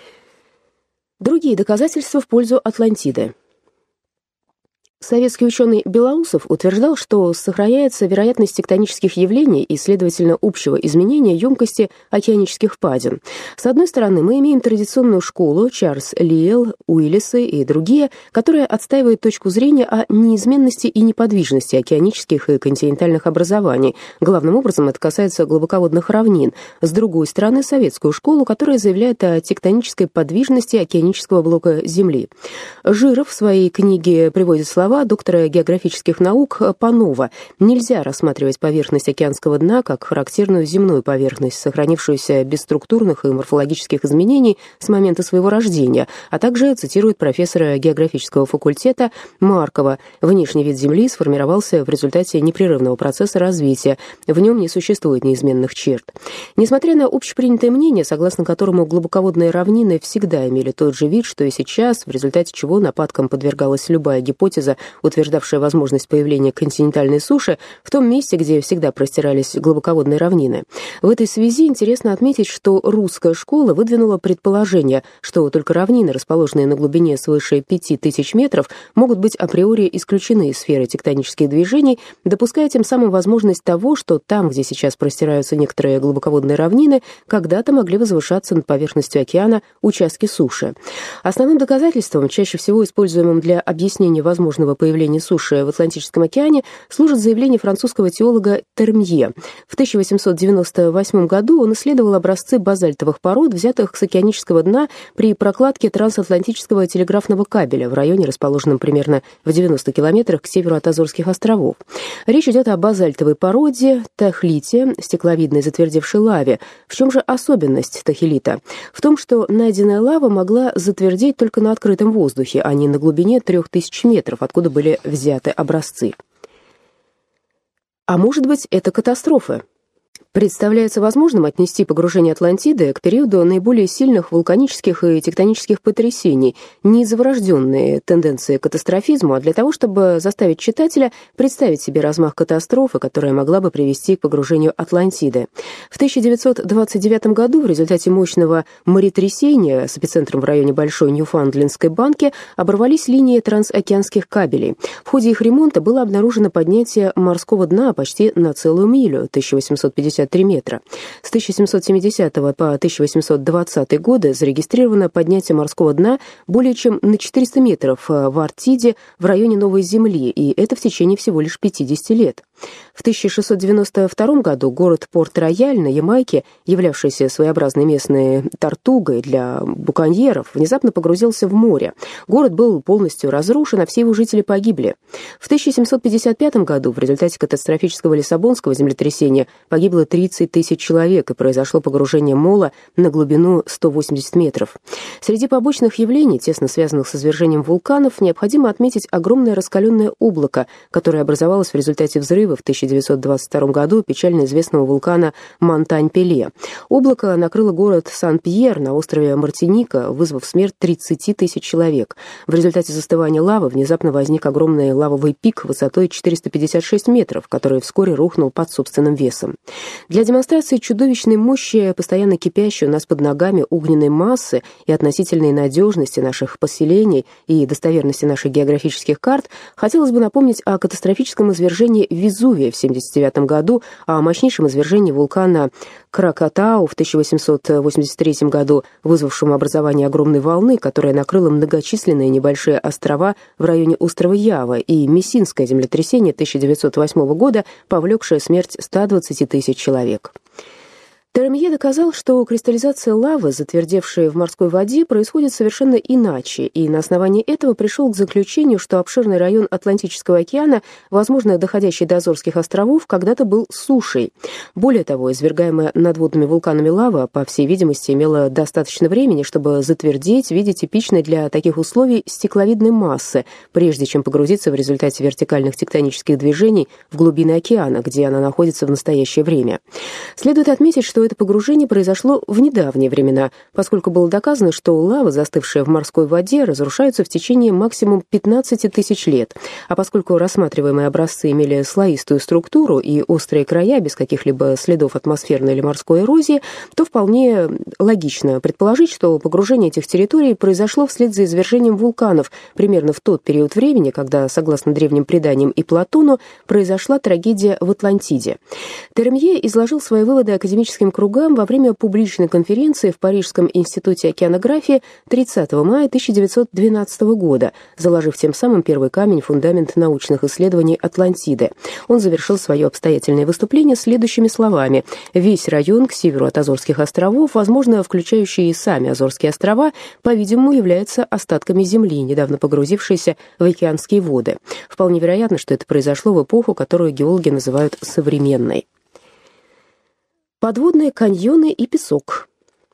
Другие доказательства в пользу Атлантиды. Советский ученый Белоусов утверждал, что сохраняется вероятность тектонических явлений и, следовательно, общего изменения емкости океанических впадин. С одной стороны, мы имеем традиционную школу Чарльз Лиэл, Уиллисы и другие, которая отстаивает точку зрения о неизменности и неподвижности океанических и континентальных образований. Главным образом это касается глубоководных равнин. С другой стороны, советскую школу, которая заявляет о тектонической подвижности океанического блока Земли. Жиров в своей книге приводит слова доктора географических наук Панова. Нельзя рассматривать поверхность океанского дна как характерную земную поверхность, сохранившуюся без структурных и морфологических изменений с момента своего рождения, а также цитирует профессора географического факультета Маркова. Внешний вид Земли сформировался в результате непрерывного процесса развития. В нем не существует неизменных черт. Несмотря на общепринятое мнение, согласно которому глубоководные равнины всегда имели тот же вид, что и сейчас, в результате чего нападкам подвергалась любая гипотеза, утверждавшая возможность появления континентальной суши в том месте, где всегда простирались глубоководные равнины. В этой связи интересно отметить, что русская школа выдвинула предположение, что только равнины, расположенные на глубине свыше 5000 метров, могут быть априори исключены из сферы тектонических движений, допуская тем самым возможность того, что там, где сейчас простираются некоторые глубоководные равнины, когда-то могли возвышаться над поверхностью океана участки суши. Основным доказательством, чаще всего используемым для объяснения возможного появления суши в Атлантическом океане, служит заявление французского теолога Термье. В 1898 году он исследовал образцы базальтовых пород, взятых с океанического дна при прокладке трансатлантического телеграфного кабеля в районе, расположенном примерно в 90 километрах к северу от Азорских островов. Речь идет о базальтовой породе тахлите, стекловидной затвердевшей лаве. В чем же особенность тахилита? В том, что найденная лава могла затвердеть только на открытом воздухе, а не на глубине 3000 метров, откуда были взяты образцы. А может быть, это катастрофа? Представляется возможным отнести погружение Атлантиды к периоду наиболее сильных вулканических и тектонических потрясений, не из-за врожденной тенденции к катастрофизму, а для того, чтобы заставить читателя представить себе размах катастрофы, которая могла бы привести к погружению Атлантиды. В 1929 году в результате мощного моретрясения с эпицентром в районе Большой Ньюфаундлендской банки оборвались линии трансокеанских кабелей. В ходе их ремонта было обнаружено поднятие морского дна почти на целую милю, 1853 метра. С 1770 по 1820 годы зарегистрировано поднятие морского дна более чем на 400 метров в Артиде в районе Новой Земли, и это в течение всего лишь 50 лет. В 1692 году город Порт-Рояль на Ямайке, являвшийся своеобразной местной тортугой для буконьеров, внезапно погрузился в море. Город был полностью разрушен, а все его жители погибли. В 1755 году в результате катастрофического лиссабонского землетрясения погибло 30 тысяч человек, и произошло погружение мола на глубину 180 метров. Среди побочных явлений, тесно связанных с извержением вулканов, необходимо отметить огромное раскаленное облако, которое образовалось в результате взрыва взрыва в 1922 году печально известного вулкана Монтань-Пеле. Облако накрыло город Сан-Пьер на острове Мартиника, вызвав смерть 30 тысяч человек. В результате застывания лавы внезапно возник огромный лавовый пик высотой 456 метров, который вскоре рухнул под собственным весом. Для демонстрации чудовищной мощи, постоянно кипящей у нас под ногами огненной массы и относительной надежности наших поселений и достоверности наших географических карт, хотелось бы напомнить о катастрофическом извержении Везувия в 1979 году, о мощнейшем извержении вулкана Кракатау в 1883 году, вызвавшем образование огромной волны, которая накрыла многочисленные небольшие острова в районе острова Ява, и Мессинское землетрясение 1908 года, повлекшее смерть 120 тысяч человек. Теремье доказал, что кристаллизация лавы, затвердевшей в морской воде, происходит совершенно иначе, и на основании этого пришел к заключению, что обширный район Атлантического океана, возможно, доходящий до Азорских островов, когда-то был сушей. Более того, извергаемая надводными вулканами лава, по всей видимости, имела достаточно времени, чтобы затвердеть в виде типичной для таких условий стекловидной массы, прежде чем погрузиться в результате вертикальных тектонических движений в глубины океана, где она находится в настоящее время. Следует отметить, что это погружение произошло в недавние времена, поскольку было доказано, что лава, застывшая в морской воде, разрушается в течение максимум 15 тысяч лет. А поскольку рассматриваемые образцы имели слоистую структуру и острые края без каких-либо следов атмосферной или морской эрозии, то вполне логично предположить, что погружение этих территорий произошло вслед за извержением вулканов примерно в тот период времени, когда, согласно древним преданиям и Платону, произошла трагедия в Атлантиде. Теремье изложил свои выводы академическим кругам во время публичной конференции в Парижском институте океанографии 30 мая 1912 года, заложив тем самым первый камень в фундамент научных исследований Атлантиды. Он завершил свое обстоятельное выступление следующими словами: «Весь район к северу от Азорских островов, возможно, включающий и сами Азорские острова, по-видимому, является остатками Земли, недавно погрузившейся в океанские воды. Вполне вероятно, что это произошло в эпоху, которую геологи называют современной». Подводные каньоны и песок.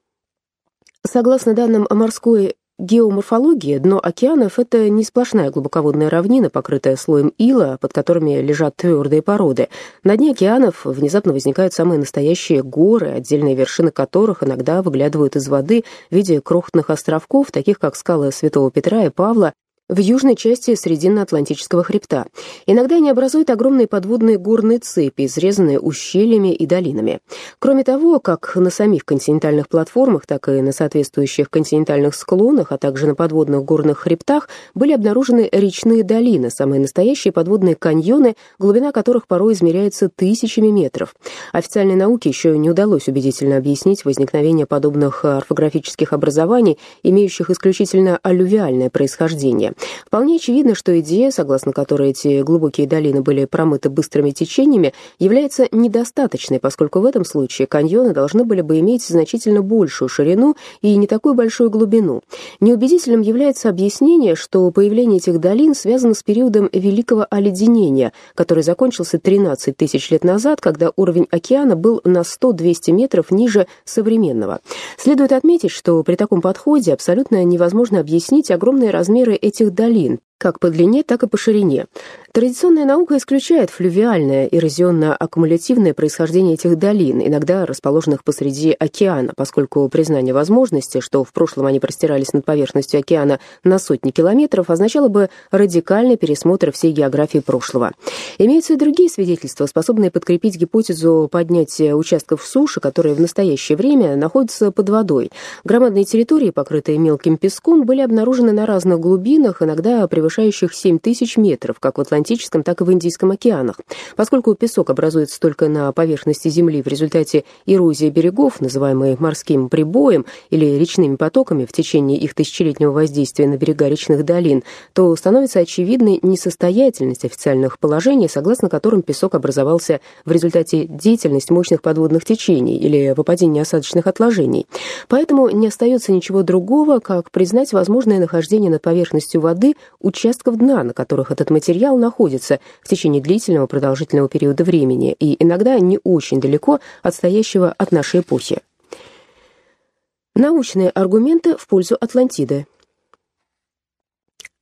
Согласно данным о морской геоморфологии, дно океанов — это не сплошная глубоководная равнина, покрытая слоем ила, под которыми лежат твердые породы. На дне океанов внезапно возникают самые настоящие горы, отдельные вершины которых иногда выглядывают из воды в виде крохотных островков, таких как скалы Святого Петра и Павла, в южной части Срединно-Атлантического хребта. Иногда они образуют огромные подводные горные цепи, изрезанные ущельями и долинами. Кроме того, как на самих континентальных платформах, так и на соответствующих континентальных склонах, а также на подводных горных хребтах были обнаружены речные долины, самые настоящие подводные каньоны, глубина которых порой измеряется тысячами метров. Официальной науке еще не удалось убедительно объяснить возникновение подобных орфографических образований, имеющих исключительно аллювиальное происхождение. Вполне очевидно, что идея, согласно которой эти глубокие долины были промыты быстрыми течениями, является недостаточной, поскольку в этом случае каньоны должны были бы иметь значительно большую ширину и не такую большую глубину. Неубедительным является объяснение, что появление этих долин связано с периодом Великого оледенения, который закончился 13 тысяч лет назад, когда уровень океана был на 100-200 метров ниже современного. Следует отметить, что при таком подходе абсолютно невозможно объяснить огромные размеры этих долин, как по длине, так и по ширине. Традиционная наука исключает флювиальное, эрозионно-аккумулятивное происхождение этих долин, иногда расположенных посреди океана, поскольку признание возможности, что в прошлом они простирались над поверхностью океана на сотни километров, означало бы радикальный пересмотр всей географии прошлого. Имеются и другие свидетельства, способные подкрепить гипотезу поднятия участков суши, которые в настоящее время находятся под водой. Громадные территории, покрытые мелким песком, были обнаружены на разных глубинах, иногда превышающих 7 тысяч метров, как в Атлантическом, так и в Индийском океанах. Поскольку песок образуется только на поверхности Земли в результате эрозии берегов, называемой морским прибоем или речными потоками в течение их тысячелетнего воздействия на берега речных долин, то становится очевидной несостоятельность официальных положений, согласно которым песок образовался в результате деятельности мощных подводных течений или выпадения осадочных отложений. Поэтому не остается ничего другого, как признать возможное нахождение над поверхностью воды участков дна, на которых этот материал находится в течение длительного продолжительного периода времени и иногда не очень далеко отстоящего от нашей эпохи. Научные аргументы в пользу Атлантиды.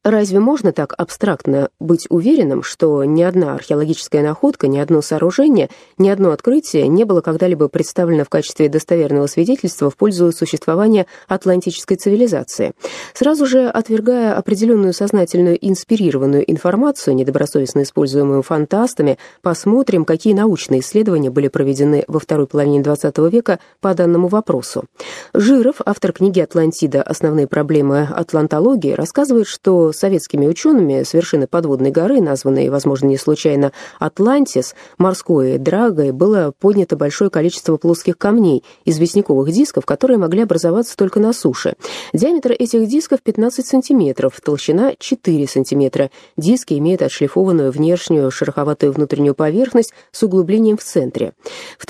Разве можно так абстрактно быть уверенным, что ни одна археологическая находка, ни одно сооружение, ни одно открытие не было когда-либо представлено в качестве достоверного свидетельства в пользу существования атлантической цивилизации? Сразу же отвергая определенную сознательную инспирированную информацию, недобросовестно используемую фантастами, посмотрим, какие научные исследования были проведены во второй половине XX века по данному вопросу. Жиров, автор книги «Атлантида. Основные проблемы атлантологии», рассказывает, что советскими учеными с вершины подводной горы, названной, возможно, не случайно Атлантис, морской драгой, было поднято большое количество плоских камней, известняковых дисков, которые могли образоваться только на суше. Диаметр этих дисков 15 сантиметров, толщина 4 сантиметра. Диски имеют отшлифованную внешнюю шероховатую внутреннюю поверхность с углублением в центре. В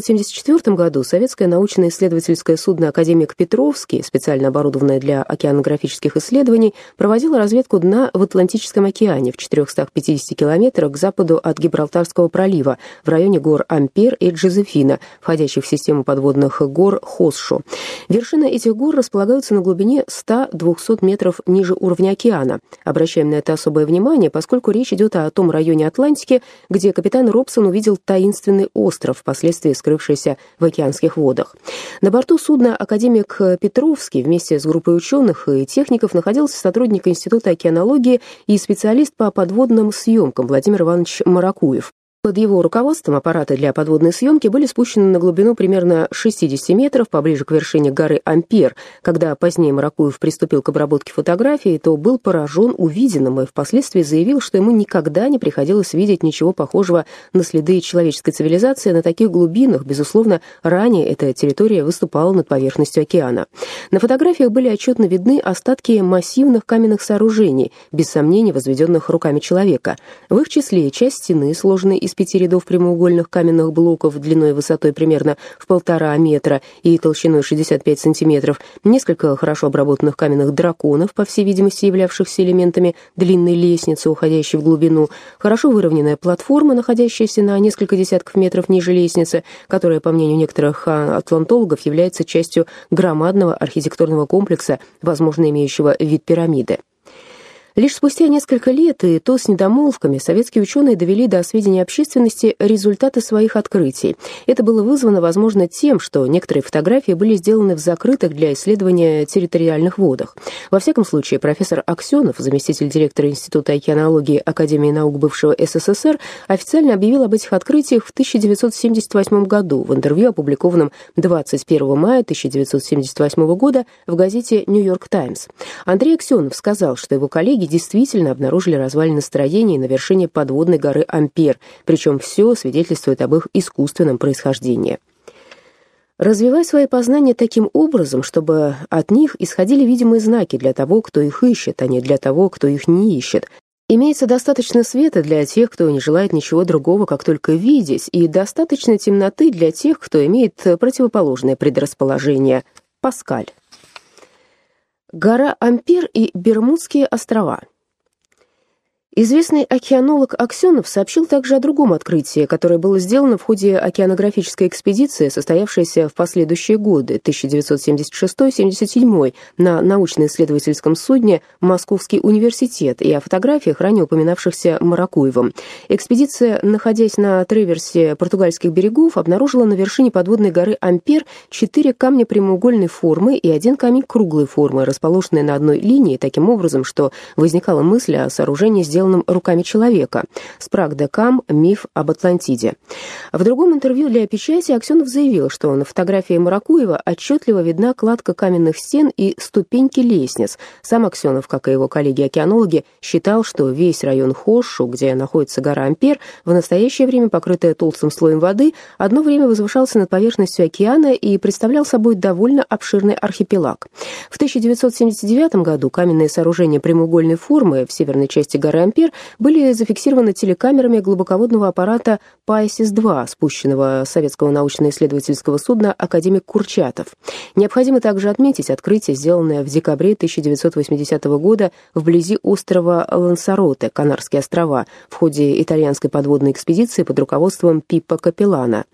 1974 году советское научно-исследовательское судно «Академик Петровский», специально оборудованное для океанографических исследований, проводило разведку дна в Атлантическом океане в 450 километрах к западу от Гибралтарского пролива в районе гор Ампер и Джозефина, входящих в систему подводных гор Хосшу. Вершины этих гор располагаются на глубине 100-200 метров ниже уровня океана. Обращаем на это особое внимание, поскольку речь идет о том районе Атлантики, где капитан Робсон увидел таинственный остров, впоследствии скрывшийся в океанских водах. На борту судна «Академик Петровский» вместе с группой ученых и техников находился сотрудник Института океанологии и специалист по подводным съемкам Владимир Иванович Маракуев. Под его руководством аппараты для подводной съемки были спущены на глубину примерно 60 метров, поближе к вершине горы Ампер. Когда позднее Маракуев приступил к обработке фотографий, то был поражен увиденным и впоследствии заявил, что ему никогда не приходилось видеть ничего похожего на следы человеческой цивилизации на таких глубинах. Безусловно, ранее эта территория выступала над поверхностью океана. На фотографиях были отчетно видны остатки массивных каменных сооружений, без сомнения возведенных руками человека. В их числе часть стены, сложенной из 5 рядов прямоугольных каменных блоков длиной и высотой примерно в 1,5 метра и толщиной 65 сантиметров, несколько хорошо обработанных каменных драконов, по всей видимости являвшихся элементами длинной лестницы, уходящей в глубину, хорошо выровненная платформа, находящаяся на несколько десятков метров ниже лестницы, которая, по мнению некоторых атлантологов, является частью громадного архитектурного комплекса, возможно, имеющего вид пирамиды. Лишь спустя несколько лет, и то с недомолвками, советские ученые довели до сведения общественности результаты своих открытий. Это было вызвано, возможно, тем, что некоторые фотографии были сделаны в закрытых для исследования территориальных водах. Во всяком случае, профессор Аксенов, заместитель директора Института океанологии Академии наук бывшего СССР, официально объявил об этих открытиях в 1978 году в интервью, опубликованном 21 мая 1978 года в газете «Нью-Йорк Таймс». Андрей Аксенов сказал, что его коллеги действительно обнаружили развалины строений на вершине подводной горы Ампер, причем все свидетельствует об их искусственном происхождении. Развивай свои познания таким образом, чтобы от них исходили видимые знаки для того, кто их ищет, а не для того, кто их не ищет. Имеется достаточно света для тех, кто не желает ничего другого, как только видеть, и достаточно темноты для тех, кто имеет противоположное предрасположение. Паскаль. Гора Ампер и Бермудские острова. Известный океанолог Аксенов сообщил также о другом открытии, которое было сделано в ходе океанографической экспедиции, состоявшейся в последующие годы, 1976-77, на научно-исследовательском судне «Московский университет», и о фотографиях, ранее упоминавшихся Маракуевым. Экспедиция, находясь на траверсе португальских берегов, обнаружила на вершине подводной горы Ампер 4 камня прямоугольной формы и 1 камень круглой формы, расположенные на одной линии, таким образом, что возникала мысль о сооружении, сделанном руками человека. Спраг-де-Кам. Миф об Атлантиде. В другом интервью для печати Аксенов заявил, что на фотографии Маракуева отчетливо видна кладка каменных стен и ступеньки лестниц. Сам Аксенов, как и его коллеги-океанологи, считал, что весь район Хосшу, где находится гора Ампер, в настоящее время покрытая толстым слоем воды, одно время возвышался над поверхностью океана и представлял собой довольно обширный архипелаг. В 1979 году каменные сооружения прямоугольной формы в северной части горы Ампер были зафиксированы телекамерами глубоководного аппарата «Пайсис-2», спущенного советского научно-исследовательского судна «Академик Курчатов». Необходимо также отметить открытие, сделанное в декабре 1980 года вблизи острова Лансароте, Канарские острова, в ходе итальянской подводной экспедиции под руководством Пиппо Капеллано.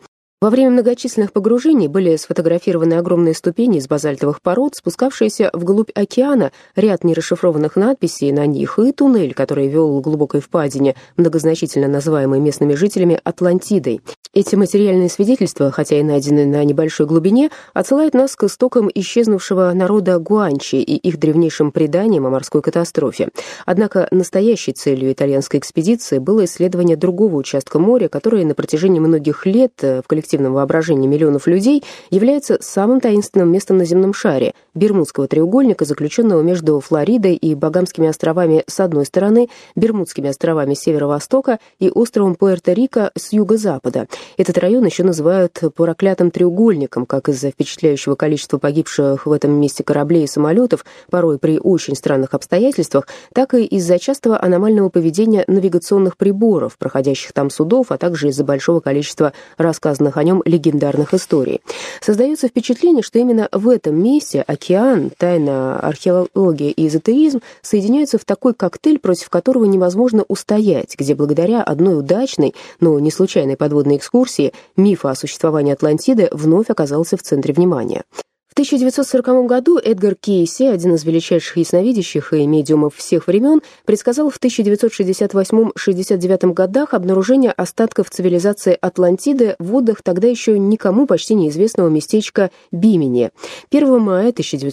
Во время многочисленных погружений были сфотографированы огромные ступени из базальтовых пород, спускавшиеся вглубь океана, ряд нерасшифрованных надписей на них и туннель, который вел к глубокой впадине, многозначительно называемой местными жителями Атлантидой. Эти материальные свидетельства, хотя и найдены на небольшой глубине, отсылают нас к истокам исчезнувшего народа гуанчи и их древнейшим преданиям о морской катастрофе. Однако настоящей целью итальянской экспедиции было исследование другого участка моря, который на протяжении многих лет в коллективном воображении миллионов людей является самым таинственным местом на земном шаре – Бермудского треугольника, заключенного между Флоридой и Багамскими островами с одной стороны, Бермудскими островами с северо-востока и островом Пуэрто-Рико с юго-запада. Этот район еще называют проклятым треугольником, как из-за впечатляющего количества погибших в этом месте кораблей и самолетов, порой при очень странных обстоятельствах, так и из-за частого аномального поведения навигационных приборов, проходящих там судов, а также из-за большого количества рассказанных о нем легендарных историй. Создается впечатление, что именно в этом месте океан, тайна, археология и эзотеризм соединяются в такой коктейль, против которого невозможно устоять, где благодаря одной удачной, но не случайной подводной экскурсии миф о существовании Атлантиды вновь оказался в центре внимания. В 1940 году Эдгар Кейси, один из величайших ясновидящих и медиумов всех времен, предсказал в 1968-69 годах обнаружение остатков цивилизации Атлантиды в водах тогда еще никому почти неизвестного местечка Бимини. 1 мая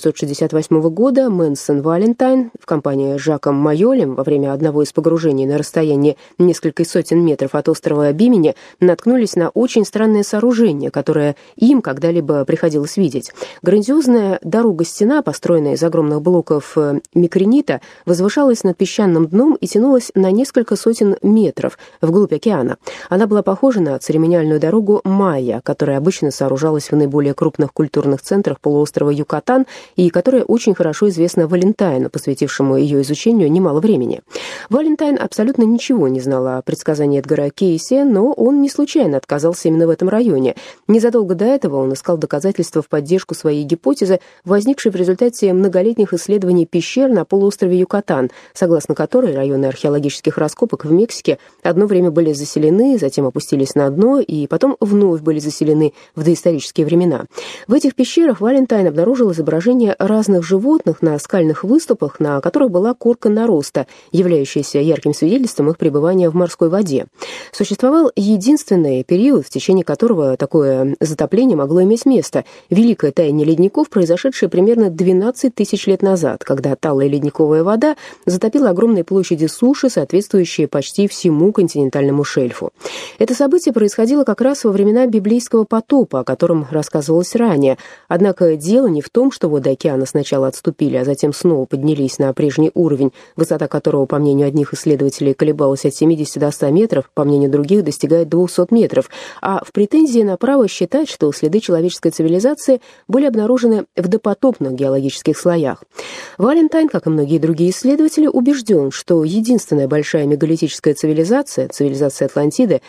1968 года Мэнсон Валентайн в компании с Жаком Майолем во время одного из погружений на расстоянии нескольких сотен метров от острова Бимини наткнулись на очень странное сооружение, которое им когда-либо приходилось видеть. Грандиозная дорога-стена, построенная из огромных блоков микринита, возвышалась над песчаным дном и тянулась на несколько сотен метров вглубь океана. Она была похожа на церемониальную дорогу майя, которая обычно сооружалась в наиболее крупных культурных центрах полуострова Юкатан и которая очень хорошо известна Валентайну, посвятившему ее изучению немало времени. Валентайн абсолютно ничего не знал о предсказании Эдгара Кейси, но он не случайно отказался именно в этом районе. Незадолго до этого он искал доказательства в поддержку своей гипотезы, возникшей в результате многолетних исследований пещер на полуострове Юкатан, согласно которой районы археологических раскопок в Мексике одно время были заселены, затем опустились на дно и потом вновь были заселены в доисторические времена. В этих пещерах Валентайн обнаружил изображения разных животных на скальных выступах, на которых была корка нароста, являющаяся ярким свидетельством их пребывания в морской воде. Существовал единственный период, в течение которого такое затопление могло иметь место – великое таяние ледников, произошедшее примерно 12 тысяч лет назад, когда талая ледниковая вода затопила огромные площади суши, соответствующие почти всему континентальному шельфу. Это событие происходило как раз во времена библейского потопа, о котором рассказывалось ранее. Однако дело не в том, что воды океана сначала отступили, а затем снова поднялись на прежний уровень, высота которого, по мнению одних исследователей, колебалась от 70 до 100 метров, по мнению других, достигает 200 метров, а в претензии на право считать, что следы человеческой цивилизации были обнаружены в допотопных геологических слоях. Валентайн, как и многие другие исследователи, убежден, что единственная большая мегалитическая цивилизация, цивилизация Атлантиды,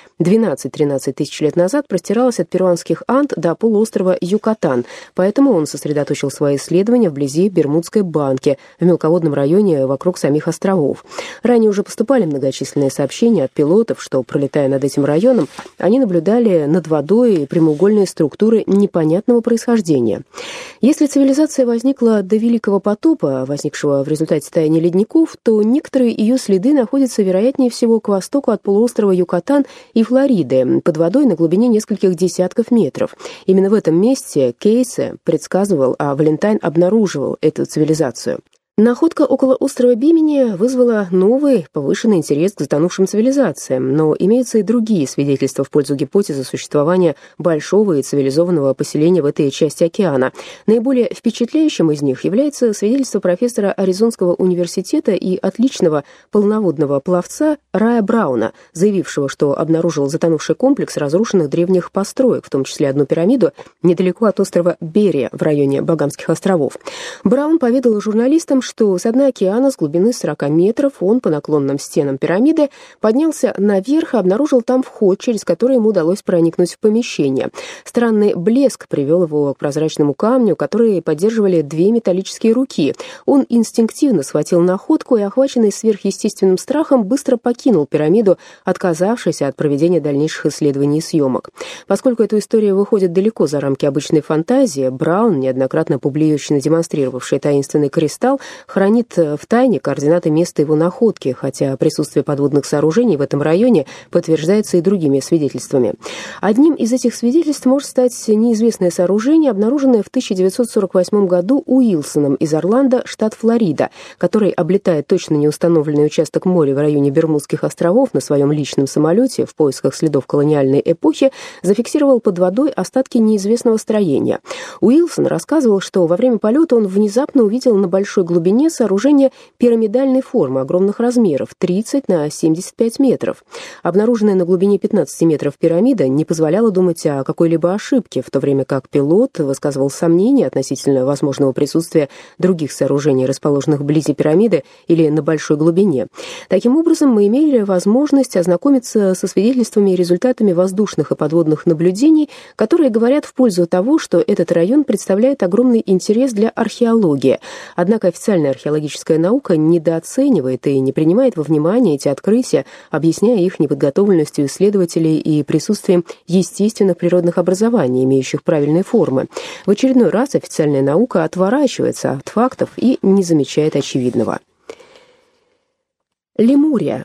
12-13 тысяч лет назад простиралась от перуанских Анд до полуострова Юкатан, поэтому он сосредоточил свои исследования вблизи Бермудской банки, в мелководном районе вокруг самих островов. Ранее уже поступали многочисленные сообщения от пилотов, что, пролетая над этим районом, они наблюдали над водой прямоугольные структуры непонятного происхождения. Если цивилизация возникла до Великого потопа, возникшего в результате таяния ледников, то некоторые ее следы находятся, вероятнее всего, к востоку от полуострова Юкатан и Флориды, под водой на глубине нескольких десятков метров. Именно в этом месте Кейси предсказывал, а Валентайн обнаруживал эту цивилизацию. Находка около острова Бимини вызвала новый, повышенный интерес к затонувшим цивилизациям, но имеются и другие свидетельства в пользу гипотезы существования большого и цивилизованного поселения в этой части океана. Наиболее впечатляющим из них является свидетельство профессора Аризонского университета и отличного полноводного пловца Рая Брауна, заявившего, что обнаружил затонувший комплекс разрушенных древних построек, в том числе одну пирамиду, недалеко от острова Берия в районе Багамских островов. Браун поведал журналистам, том, что с дна океана с глубины 40 метров он по наклонным стенам пирамиды поднялся наверх и обнаружил там вход, через который ему удалось проникнуть в помещение. Странный блеск привел его к прозрачному камню, который поддерживали две металлические руки. Он инстинктивно схватил находку и, охваченный сверхъестественным страхом, быстро покинул пирамиду, отказавшись от проведения дальнейших исследований и съемок. Поскольку эта история выходит далеко за рамки обычной фантазии, Браун, неоднократно публично демонстрировавший таинственный кристалл, хранит в тайне координаты места его находки, хотя присутствие подводных сооружений в этом районе подтверждается и другими свидетельствами. Одним из этих свидетельств может стать неизвестное сооружение, обнаруженное в 1948 году Уилсоном из Орландо, штат Флорида, который, облетая точно неустановленный участок моря в районе Бермудских островов на своем личном самолете в поисках следов колониальной эпохи, зафиксировал под водой остатки неизвестного строения. Уилсон рассказывал, что во время полета он внезапно увидел на большой глубине сооружение пирамидальной формы огромных размеров, 30 на 75 метров. Обнаруженная на глубине 15 метров пирамида не позволяла думать о какой-либо ошибке, в то время как пилот высказывал сомнения относительно возможного присутствия других сооружений, расположенных вблизи пирамиды или на большой глубине. Таким образом, мы имели возможность ознакомиться со свидетельствами и результатами воздушных и подводных наблюдений, которые говорят в пользу того, что этот район представляет огромный интерес для археологии. Однако официальная археологическая наука недооценивает и не принимает во внимание эти открытия, объясняя их неподготовленностью исследователей и присутствием естественных природных образований, имеющих правильные формы. В очередной раз официальная наука отворачивается от фактов и не замечает очевидного. Лемурия.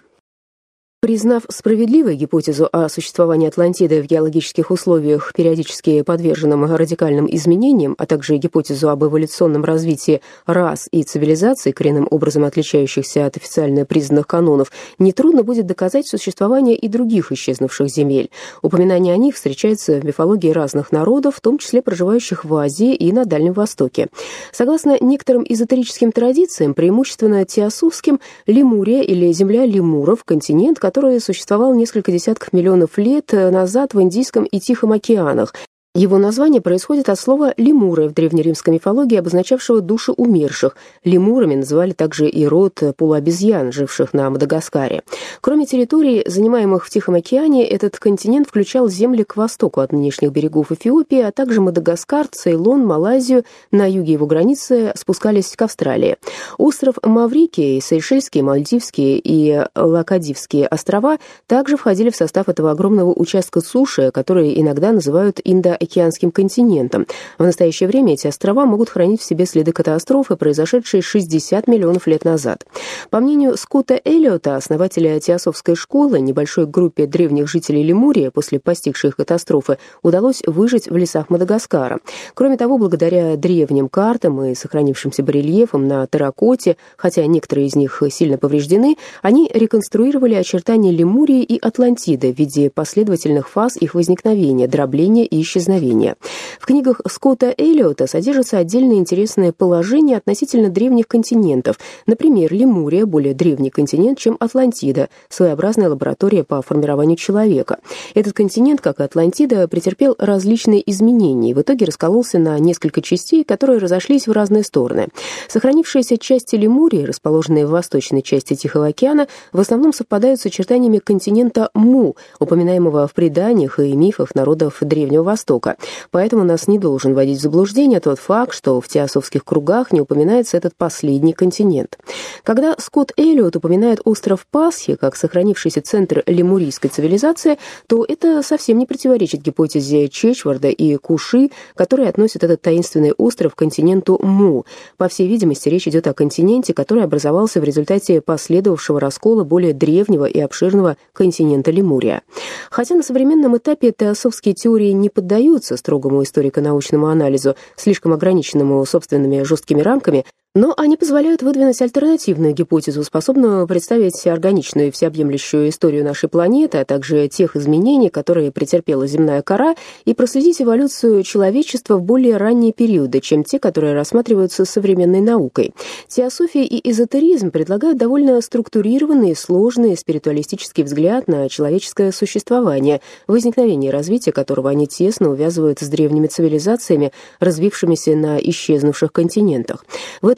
Признав справедливой гипотезу о существовании Атлантиды в геологических условиях, периодически подверженным радикальным изменениям, а также гипотезу об эволюционном развитии рас и цивилизаций, коренным образом отличающихся от официально признанных канонов, нетрудно будет доказать существование и других исчезнувших земель. Упоминание о них встречается в мифологии разных народов, в том числе проживающих в Азии и на Дальнем Востоке. Согласно некоторым эзотерическим традициям, преимущественно теософским, Лемурия или земля лемуров – континент, который существовал несколько десятков миллионов лет назад в Индийском и Тихом океанах. Его название происходит от слова «лемуры» в древнеримской мифологии, обозначавшего души умерших. Лемурами называли также и род полуобезьян, живших на Мадагаскаре. Кроме территорий, занимаемых в Тихом океане, этот континент включал земли к востоку от нынешних берегов Эфиопии, а также Мадагаскар, Цейлон, Малайзию. На юге его границы спускались к Австралии. Остров Маврикий, Сейшельские, Мальдивские и Лакадивские острова также входили в состав этого огромного участка суши, который иногда называют Индоокеанским континентом. В настоящее время эти острова могут хранить в себе следы катастрофы, произошедшей 60 миллионов лет назад. По мнению Скотта Эллиота, основателя теософской школы, небольшой группе древних жителей Лемурии после постигшей их катастрофы удалось выжить в лесах Мадагаскара. Кроме того, благодаря древним картам и сохранившимся барельефам на терракоте, хотя некоторые из них сильно повреждены, они реконструировали очертания Лемурии и Атлантиды в виде последовательных фаз их возникновения, дробления и исчезновения. В книгах Скотта Эллиота содержатся отдельные интересные положения относительно древних континентов. Например, Лемурия – более древний континент, чем Атлантида, своеобразная лаборатория по формированию человека. Этот континент, как и Атлантида, претерпел различные изменения и в итоге раскололся на несколько частей, которые разошлись в разные стороны. Сохранившиеся части Лемурии, расположенные в восточной части Тихого океана, в основном совпадают с очертаниями континента Му, упоминаемого в преданиях и мифах народов Древнего Востока. Поэтому нас не должен вводить в заблуждение тот факт, что в теософских кругах не упоминается этот последний континент. Когда Скотт Эллиот упоминает остров Пасхи как сохранившийся центр лемурийской цивилизации, то это совсем не противоречит гипотезе Чечварда и Куши, которые относят этот таинственный остров к континенту Му. По всей видимости, речь идет о континенте, который образовался в результате последовавшего раскола более древнего и обширного континента Лемурия. Хотя на современном этапе теософские теории не поддаются строгому историко-научному анализу, слишком ограниченному собственными жесткими рамками, но они позволяют выдвинуть альтернативную гипотезу, способную представить органичную и всеобъемлющую историю нашей планеты, а также тех изменений, которые претерпела земная кора, и проследить эволюцию человечества в более ранние периоды, чем те, которые рассматриваются современной наукой. Теософия и эзотеризм предлагают довольно структурированный и сложный спиритуалистический взгляд на человеческое существование, возникновение и развитие которого они тесно увязывают с древними цивилизациями, развившимися на исчезнувших континентах. В этом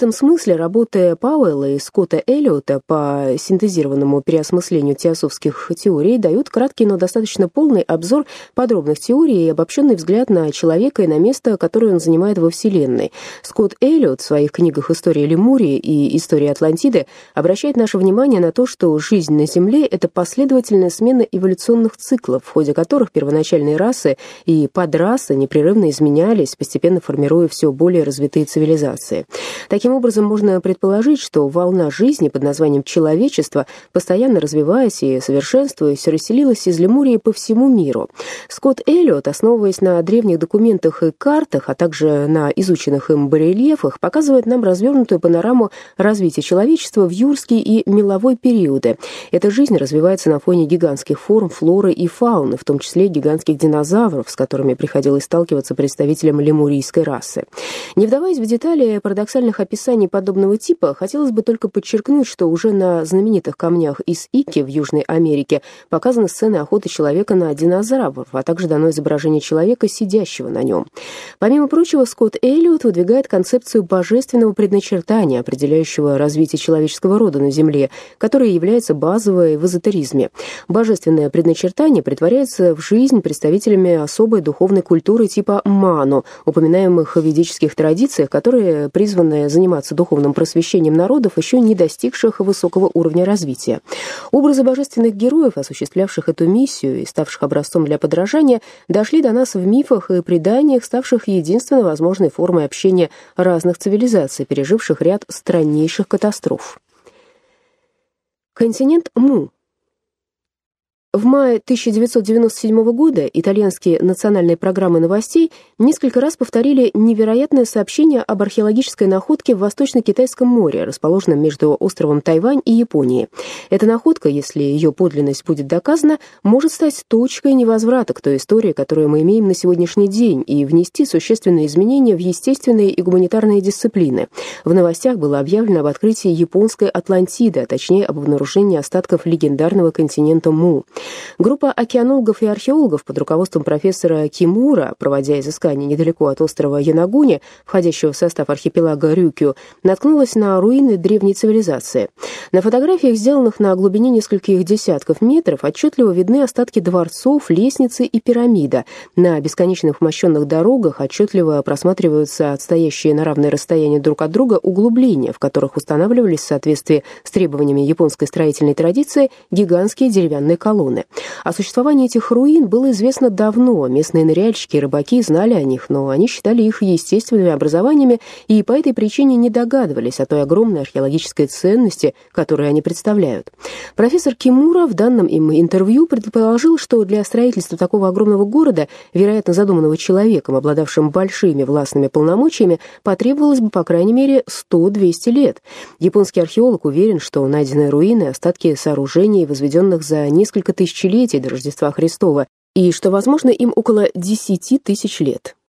этом смысле работы Пауэлла и Скотта Эллиота по синтезированному переосмыслению теософских теорий дают краткий, но достаточно полный обзор подробных теорий и обобщенный взгляд на человека и на место, которое он занимает во Вселенной. Скотт Эллиот в своих книгах «История Лемурии» и «История Атлантиды» обращает наше внимание на то, что жизнь на Земле — это последовательная смена эволюционных циклов, в ходе которых первоначальные расы и подрасы непрерывно изменялись, постепенно формируя все более развитые цивилизации. Таким образом, можно предположить, что волна жизни под названием «человечество», постоянно развиваясь и совершенствуясь, расселилась из Лемурии по всему миру. Скотт Эллиот, основываясь на древних документах и картах, а также на изученных им барельефах, показывает нам развернутую панораму развития человечества в юрский и меловой периоды. Эта жизнь развивается на фоне гигантских форм флоры и фауны, в том числе гигантских динозавров, с которыми приходилось сталкиваться представителям лемурийской расы. Не вдаваясь в детали парадоксальных описаний подобного типа, хотелось бы только подчеркнуть, что уже на знаменитых камнях из Ики в Южной Америке показаны сцены охоты человека на динозавров, а также дано изображение человека, сидящего на нем. Помимо прочего, Скотт Эллиот выдвигает концепцию божественного предначертания, определяющего развитие человеческого рода на Земле, которая является базовой в эзотеризме. Божественное предначертание претворяется в жизнь представителями особой духовной культуры типа ману, упоминаемых в ведических традициях, которые призваны заниматься духовным просвещением народов, еще не достигших высокого уровня развития. Образы божественных героев, осуществлявших эту миссию и ставших образцом для подражания, дошли до нас в мифах и преданиях, ставших единственно возможной формой общения разных цивилизаций, переживших ряд страннейших катастроф. Континент Му. В мае 1997 года итальянские национальные программы новостей несколько раз повторили невероятное сообщение об археологической находке в Восточно-Китайском море, расположенном между островом Тайвань и Японией. Эта находка, если ее подлинность будет доказана, может стать точкой невозврата к той истории, которую мы имеем на сегодняшний день, и внести существенные изменения в естественные и гуманитарные дисциплины. В новостях было объявлено об открытии японской Атлантиды, а точнее об обнаружении остатков легендарного континента Му. Группа океанологов и археологов под руководством профессора Кимура, проводя изыскания недалеко от острова Янагуни, входящего в состав архипелага Рюкю, наткнулась на руины древней цивилизации. На фотографиях, сделанных на глубине нескольких десятков метров, отчетливо видны остатки дворцов, лестницы и пирамида. На бесконечных мощенных дорогах отчетливо просматриваются отстоящие на равное расстояние друг от друга углубления, в которых устанавливались в соответствии с требованиями японской строительной традиции гигантские деревянные колонны. О существовании этих руин было известно давно, местные ныряльщики и рыбаки знали о них, но они считали их естественными образованиями и по этой причине не догадывались о той огромной археологической ценности, которую они представляют. Профессор Кимура в данном им интервью предположил, что для строительства такого огромного города, вероятно задуманного человеком, обладавшим большими властными полномочиями, потребовалось бы по крайней мере 100-200 лет. Японский археолог уверен, что найденные руины — остатки сооружений, возведенных за несколько тысячелетий до Рождества Христова, и что, возможно, им около 10 тысяч лет.